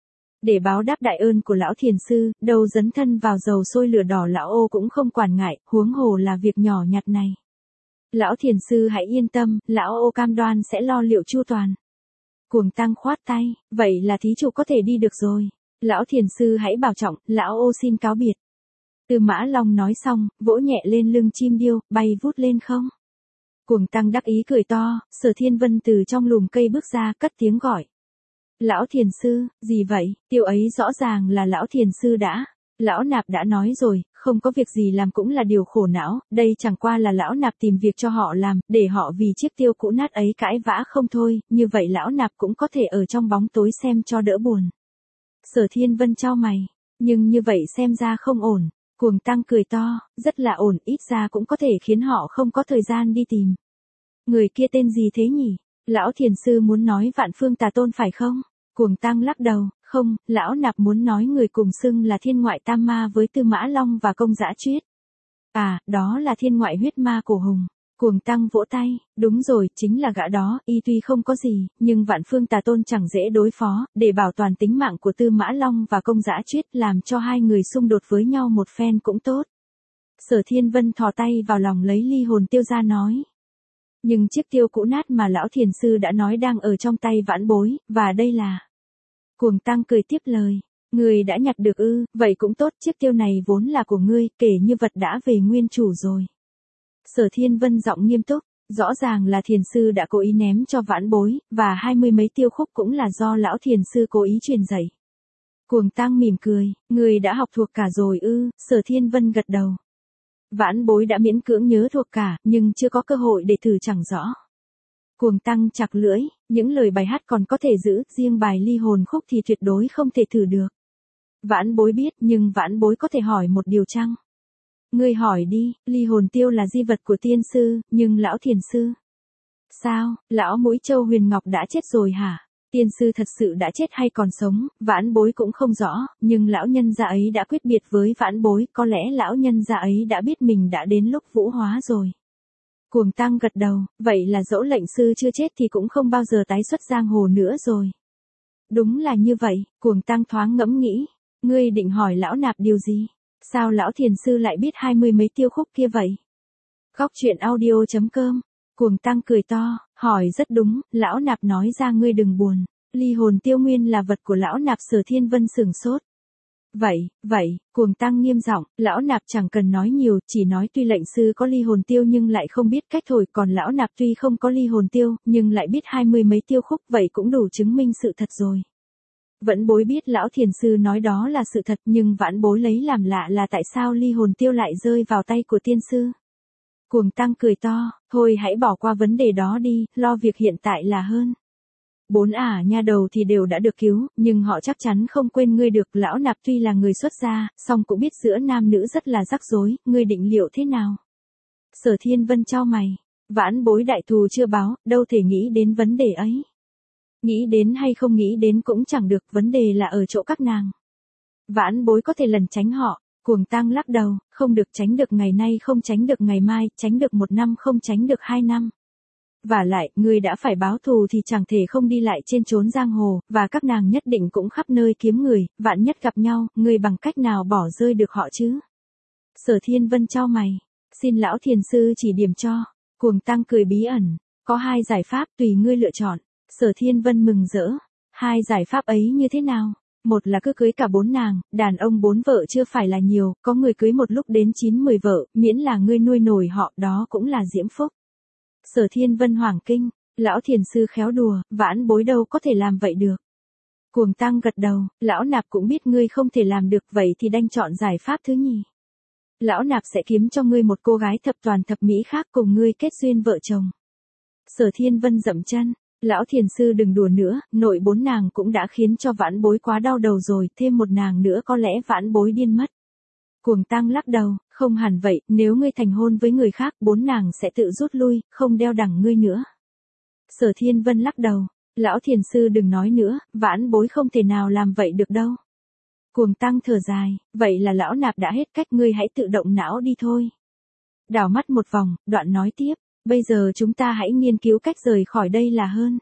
Để báo đáp đại ơn của lão thiền sư, đâu dấn thân vào dầu sôi lửa đỏ lão ô cũng không quản ngại, huống hồ là việc nhỏ nhặt này. Lão thiền sư hãy yên tâm, lão ô cam đoan sẽ lo liệu chu toàn. Cuồng Tăng khoát tay, vậy là thí chủ có thể đi được rồi. Lão thiền sư hãy bảo trọng, lão ô xin cáo biệt. Tư Mã Long nói xong, vỗ nhẹ lên lưng chim điêu, bay vút lên không. Cuồng Tăng đắc ý cười to, Sở Thiên Vân từ trong lùm cây bước ra, cất tiếng gọi. Lão thiền sư, gì vậy? Tiêu ấy rõ ràng là lão thiền sư đã. Lão nạp đã nói rồi, không có việc gì làm cũng là điều khổ não, đây chẳng qua là lão nạp tìm việc cho họ làm, để họ vì chiếc tiêu cũ nát ấy cãi vã không thôi, như vậy lão nạp cũng có thể ở trong bóng tối xem cho đỡ buồn. Sở Thiên Vân chau mày, nhưng như vậy xem ra không ổn. Cuồng Tăng cười to, rất là ổn, ít ra cũng có thể khiến họ không có thời gian đi tìm. Người kia tên gì thế nhỉ? Lão thiền sư muốn nói Vạn Phương Tà Tôn phải không? Cuồng Tăng lắc đầu, không, lão nạp muốn nói người cùng xưng là Thiên Ngoại Tam Ma với Tư Mã Long và Công Dã Chuyết. À, đó là Thiên Ngoại Huyết Ma Cổ Hùng. Cuồng Tăng vỗ tay, đúng rồi, chính là gã đó, y tuy không có gì, nhưng Vạn Phương Tà Tôn chẳng dễ đối phó, để bảo toàn tính mạng của Tư Mã Long và Công Dã Chuyết, làm cho hai người xung đột với nhau một phen cũng tốt. Sở Thiên Vân thò tay vào lòng lấy ly hồn tiêu ra nói. Nhưng chiếc tiêu cũ nát mà lão thiền sư đã nói đang ở trong tay Vãn Bối, và đây là... Cuồng Tăng cười tiếp lời, người đã nhặt được ư, vậy cũng tốt, chiếc tiêu này vốn là của ngươi, kể như vật đã về nguyên chủ rồi. Sở Thiên Vân giọng nghiêm túc, rõ ràng là thiền sư đã cố ý ném cho Vãn Bối, và hai mươi mấy tiêu khúc cũng là do lão thiền sư cố ý truyền dạy. Cuồng Tăng mỉm cười, người đã học thuộc cả rồi ư? Sở Thiên Vân gật đầu. Vãn Bối đã miễn cưỡng nhớ thuộc cả, nhưng chưa có cơ hội để thử chẳng rõ. Cuồng Tăng chặt lưỡi, những lời bài hát còn có thể giữ, riêng bài ly hồn khúc thì tuyệt đối không thể thử được. Vãn Bối biết, nhưng Vãn Bối có thể hỏi một điều chăng? Ngươi hỏi đi, ly hồn tiêu là di vật của tiên sư, nhưng lão thiền sư. Sao, lão Mũi Châu Huyền Ngọc đã chết rồi hả? Tiên sư thật sự đã chết hay còn sống, Vãn Bối cũng không rõ, nhưng lão nhân gia ấy đã quyết biệt với Vãn Bối, có lẽ lão nhân gia ấy đã biết mình đã đến lúc vũ hóa rồi. Cuồng Tăng gật đầu, vậy là dẫu lệnh sư chưa chết thì cũng không bao giờ tái xuất giang hồ nữa rồi. Đúng là như vậy, Cuồng Tăng thoáng ngẫm nghĩ, ngươi định hỏi lão nạp điều gì? Sao lão thiền sư lại biết hai mươi mấy tiêu khúc kia vậy? Góc truyện audio chấm com. Cuồng Tăng cười to, hỏi rất đúng, lão nạp nói ra ngươi đừng buồn. Ly hồn tiêu nguyên là vật của lão nạp. Sở Thiên Vân sửng sốt. Vậy, vậy, Cuồng Tăng nghiêm giọng, lão nạp chẳng cần nói nhiều, chỉ nói tuy lệnh sư có ly hồn tiêu nhưng lại không biết cách thổi, còn lão nạp tuy không có ly hồn tiêu, nhưng lại biết hai mươi mấy tiêu khúc, vậy cũng đủ chứng minh sự thật rồi. Vẫn Bối biết lão thiền sư nói đó là sự thật, nhưng Vãn Bối lấy làm lạ là tại sao ly hồn tiêu lại rơi vào tay của tiên sư. Cuồng Tăng cười to, thôi hãy bỏ qua vấn đề đó đi, lo việc hiện tại là hơn. Bốn ả nha đầu thì đều đã được cứu, nhưng họ chắc chắn không quên ngươi được. Lão nạp tuy là người xuất gia, song cũng biết giữa nam nữ rất là rắc rối, ngươi định liệu thế nào? Sở Thiên Vân chau mày, Vãn Bối đại thù chưa báo, đâu thể nghĩ đến vấn đề ấy. Nghĩ đến hay không nghĩ đến cũng chẳng được, vấn đề là ở chỗ các nàng. Vãn Bối có thể lẩn tránh họ. Cuồng Tăng lắc đầu, không được, tránh được ngày nay không tránh được ngày mai, tránh được một năm không tránh được hai năm. Và lại, ngươi đã phải báo thù thì chẳng thể không đi lại trên chốn giang hồ, và các nàng nhất định cũng khắp nơi kiếm người, vạn nhất gặp nhau, ngươi bằng cách nào bỏ rơi được họ chứ? Sở Thiên Vân chau mày, xin lão thiền sư chỉ điểm cho. Cuồng Tăng cười bí ẩn, có hai giải pháp tùy ngươi lựa chọn. Sở Thiên Vân mừng rỡ, hai giải pháp ấy như thế nào? Một là cứ cưới cả bốn nàng, đàn ông bốn vợ chưa phải là nhiều, có người cưới một lúc đến chín mười vợ, miễn là ngươi nuôi nổi họ, đó cũng là diễm phúc. Sở Thiên Vân hoảng kinh, lão thiền sư khéo đùa, Vãn Bối đâu có thể làm vậy được. Cuồng Tăng gật đầu, lão nạp cũng biết ngươi không thể làm được, vậy thì đành chọn giải pháp thứ nhì. Lão nạp sẽ kiếm cho ngươi một cô gái thập toàn thập mỹ khác cùng ngươi kết duyên vợ chồng. Sở Thiên Vân dậm chân. Lão thiền sư đừng đùa nữa, nội bốn nàng cũng đã khiến cho Vãn Bối quá đau đầu rồi, thêm một nàng nữa có lẽ Vãn Bối điên mất. Cuồng Tăng lắc đầu, không hẳn vậy, nếu ngươi thành hôn với người khác, bốn nàng sẽ tự rút lui, không đeo đẳng ngươi nữa. Sở Thiên Vân lắc đầu, lão thiền sư đừng nói nữa, Vãn Bối không thể nào làm vậy được đâu. Cuồng Tăng thở dài, vậy là lão nạp đã hết cách, ngươi hãy tự động não đi thôi. Đảo mắt một vòng, đoạn nói tiếp, bây giờ chúng ta hãy nghiên cứu cách rời khỏi đây là hơn.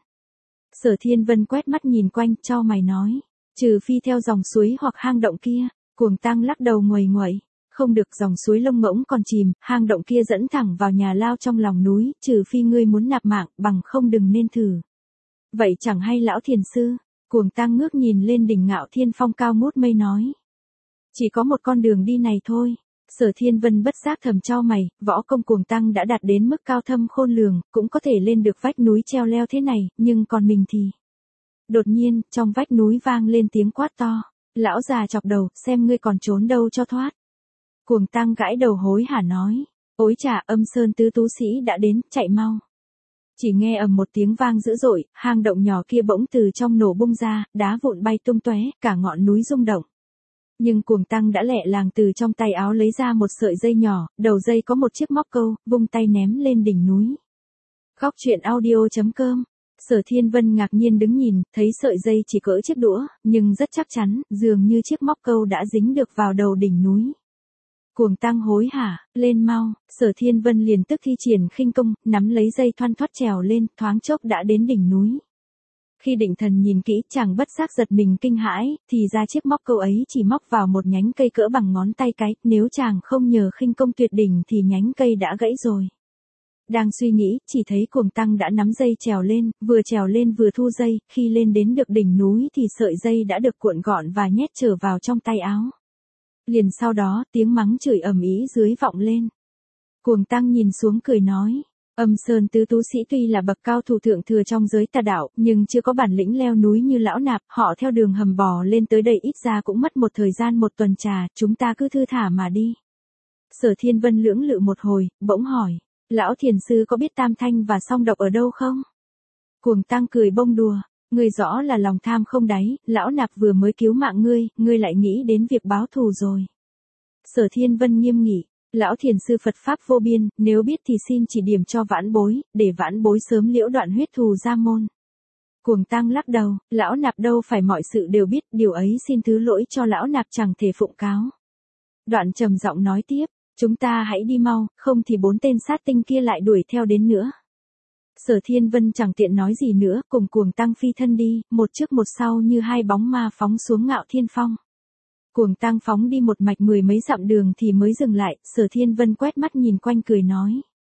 Sở Thiên Vân quét mắt nhìn quanh, chau mày nói, trừ phi theo dòng suối hoặc hang động kia. Cuồng Tăng lắc đầu nguầy nguậy, không được, dòng suối lông ngỗng còn chìm, hang động kia dẫn thẳng vào nhà lao trong lòng núi, trừ phi ngươi muốn nạp mạng, bằng không đừng nên thử. Vậy chẳng hay lão thiền sư? Cuồng Tăng ngước nhìn lên đỉnh Ngạo Thiên Phong cao ngút mây nói. Chỉ có một con đường đi này thôi. Sở Thiên Vân bất giác thầm chau mày, võ công Cuồng Tăng đã đạt đến mức cao thâm khôn lường, cũng có thể lên được vách núi treo leo thế này, nhưng còn mình thì... Đột nhiên, trong vách núi vang lên tiếng quát to. Lão già chọc đầu, xem ngươi còn trốn đâu cho thoát. Cuồng Tăng gãi đầu hối hả nói. Ối chà, Âm Sơn tứ tú sĩ đã đến, chạy mau. Chỉ nghe ầm một tiếng vang dữ dội, hang động nhỏ kia bỗng từ trong nổ bung ra, đá vụn bay tung tóe, cả ngọn núi rung động. Nhưng Cuồng Tăng đã lẹ làng từ trong tay áo lấy ra một sợi dây nhỏ, đầu dây có một chiếc móc câu, vung tay ném lên đỉnh núi. Góc truyện audio chấm com. Sở Thiên Vân ngạc nhiên đứng nhìn, thấy sợi dây chỉ cỡ chiếc đũa, nhưng rất chắc chắn, dường như chiếc móc câu đã dính được vào đầu đỉnh núi. Cuồng Tăng hối hả, lên mau, Sở Thiên Vân liền tức thi triển khinh công, nắm lấy dây thoăn thoắt trèo lên, thoáng chốc đã đến đỉnh núi. Khi định thần nhìn kỹ, chàng bất giác giật mình kinh hãi, thì ra chiếc móc câu ấy chỉ móc vào một nhánh cây cỡ bằng ngón tay cái, nếu chàng không nhờ khinh công tuyệt đỉnh thì nhánh cây đã gãy rồi. Đang suy nghĩ, chỉ thấy Cuồng Tăng đã nắm dây trèo lên, vừa trèo lên vừa thu dây, khi lên đến được đỉnh núi thì sợi dây đã được cuộn gọn và nhét trở vào trong tay áo. Liền sau đó, tiếng mắng chửi ầm ĩ dưới vọng lên. Cuồng Tăng nhìn xuống cười nói, Âm Sơn tứ tú sĩ tuy là bậc cao thủ thượng thừa trong giới tà đạo, nhưng chưa có bản lĩnh leo núi như lão nạp, họ theo đường hầm bò lên tới đây ít ra cũng mất một thời gian một tuần trà, chúng ta cứ thư thả mà đi. Sở Thiên Vân lưỡng lự một hồi, bỗng hỏi, lão thiền sư có biết Tam Thanh và Song Độc ở đâu không? Cuồng Tăng cười bông đùa, ngươi rõ là lòng tham không đáy, lão nạp vừa mới cứu mạng ngươi, ngươi lại nghĩ đến việc báo thù rồi. Sở Thiên Vân nghiêm nghị, lão thiền sư Phật Pháp vô biên, nếu biết thì xin chỉ điểm cho vãn bối, để vãn bối sớm liễu đoạn huyết thù gia môn. Cuồng Tăng lắc đầu, lão nạp đâu phải mọi sự đều biết, điều ấy xin thứ lỗi cho lão nạp chẳng thể phụng cáo. Đoạn trầm giọng nói tiếp, chúng ta hãy đi mau, không thì bốn tên sát tinh kia lại đuổi theo đến nữa. Sở Thiên Vân chẳng tiện nói gì nữa, cùng Cuồng Tăng phi thân đi, một trước một sau như hai bóng ma phóng xuống Ngạo Thiên Phong. Cuồng Tăng phóng đi một mạch mười mấy dặm đường thì mới dừng lại, Sở Thiên Vân quét mắt nhìn quanh cười nói.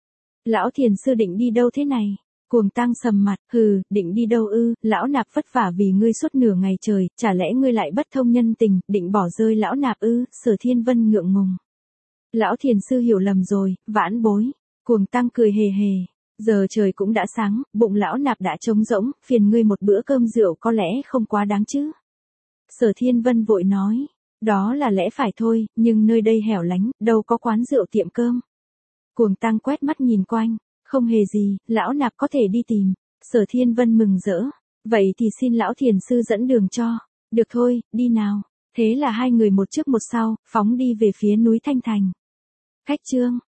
Lão thiền sư định đi đâu thế này? Cuồng Tăng sầm mặt, hừ, định đi đâu ư, lão nạp vất vả vì ngươi suốt nửa ngày trời, chả lẽ ngươi lại bất thông nhân tình, định bỏ rơi lão nạp ư, Sở Thiên Vân ngượng ngùng. Lão thiền sư hiểu lầm rồi, vãn bối. Cuồng Tăng cười hề hề. Giờ trời cũng đã sáng, bụng lão nạp đã trống rỗng, phiền ngươi một bữa cơm rượu có lẽ không quá đáng chứ. Sở Thiên Vân vội nói, đó là lẽ phải thôi, nhưng nơi đây hẻo lánh, đâu có quán rượu tiệm cơm. Cuồng Tăng quét mắt nhìn quanh, không hề gì, lão nạp có thể đi tìm. Sở Thiên Vân mừng rỡ, vậy thì xin lão thiền sư dẫn đường cho. Được thôi, đi nào. Thế là hai người một trước một sau, phóng đi về phía núi Thanh Thành. Khách chương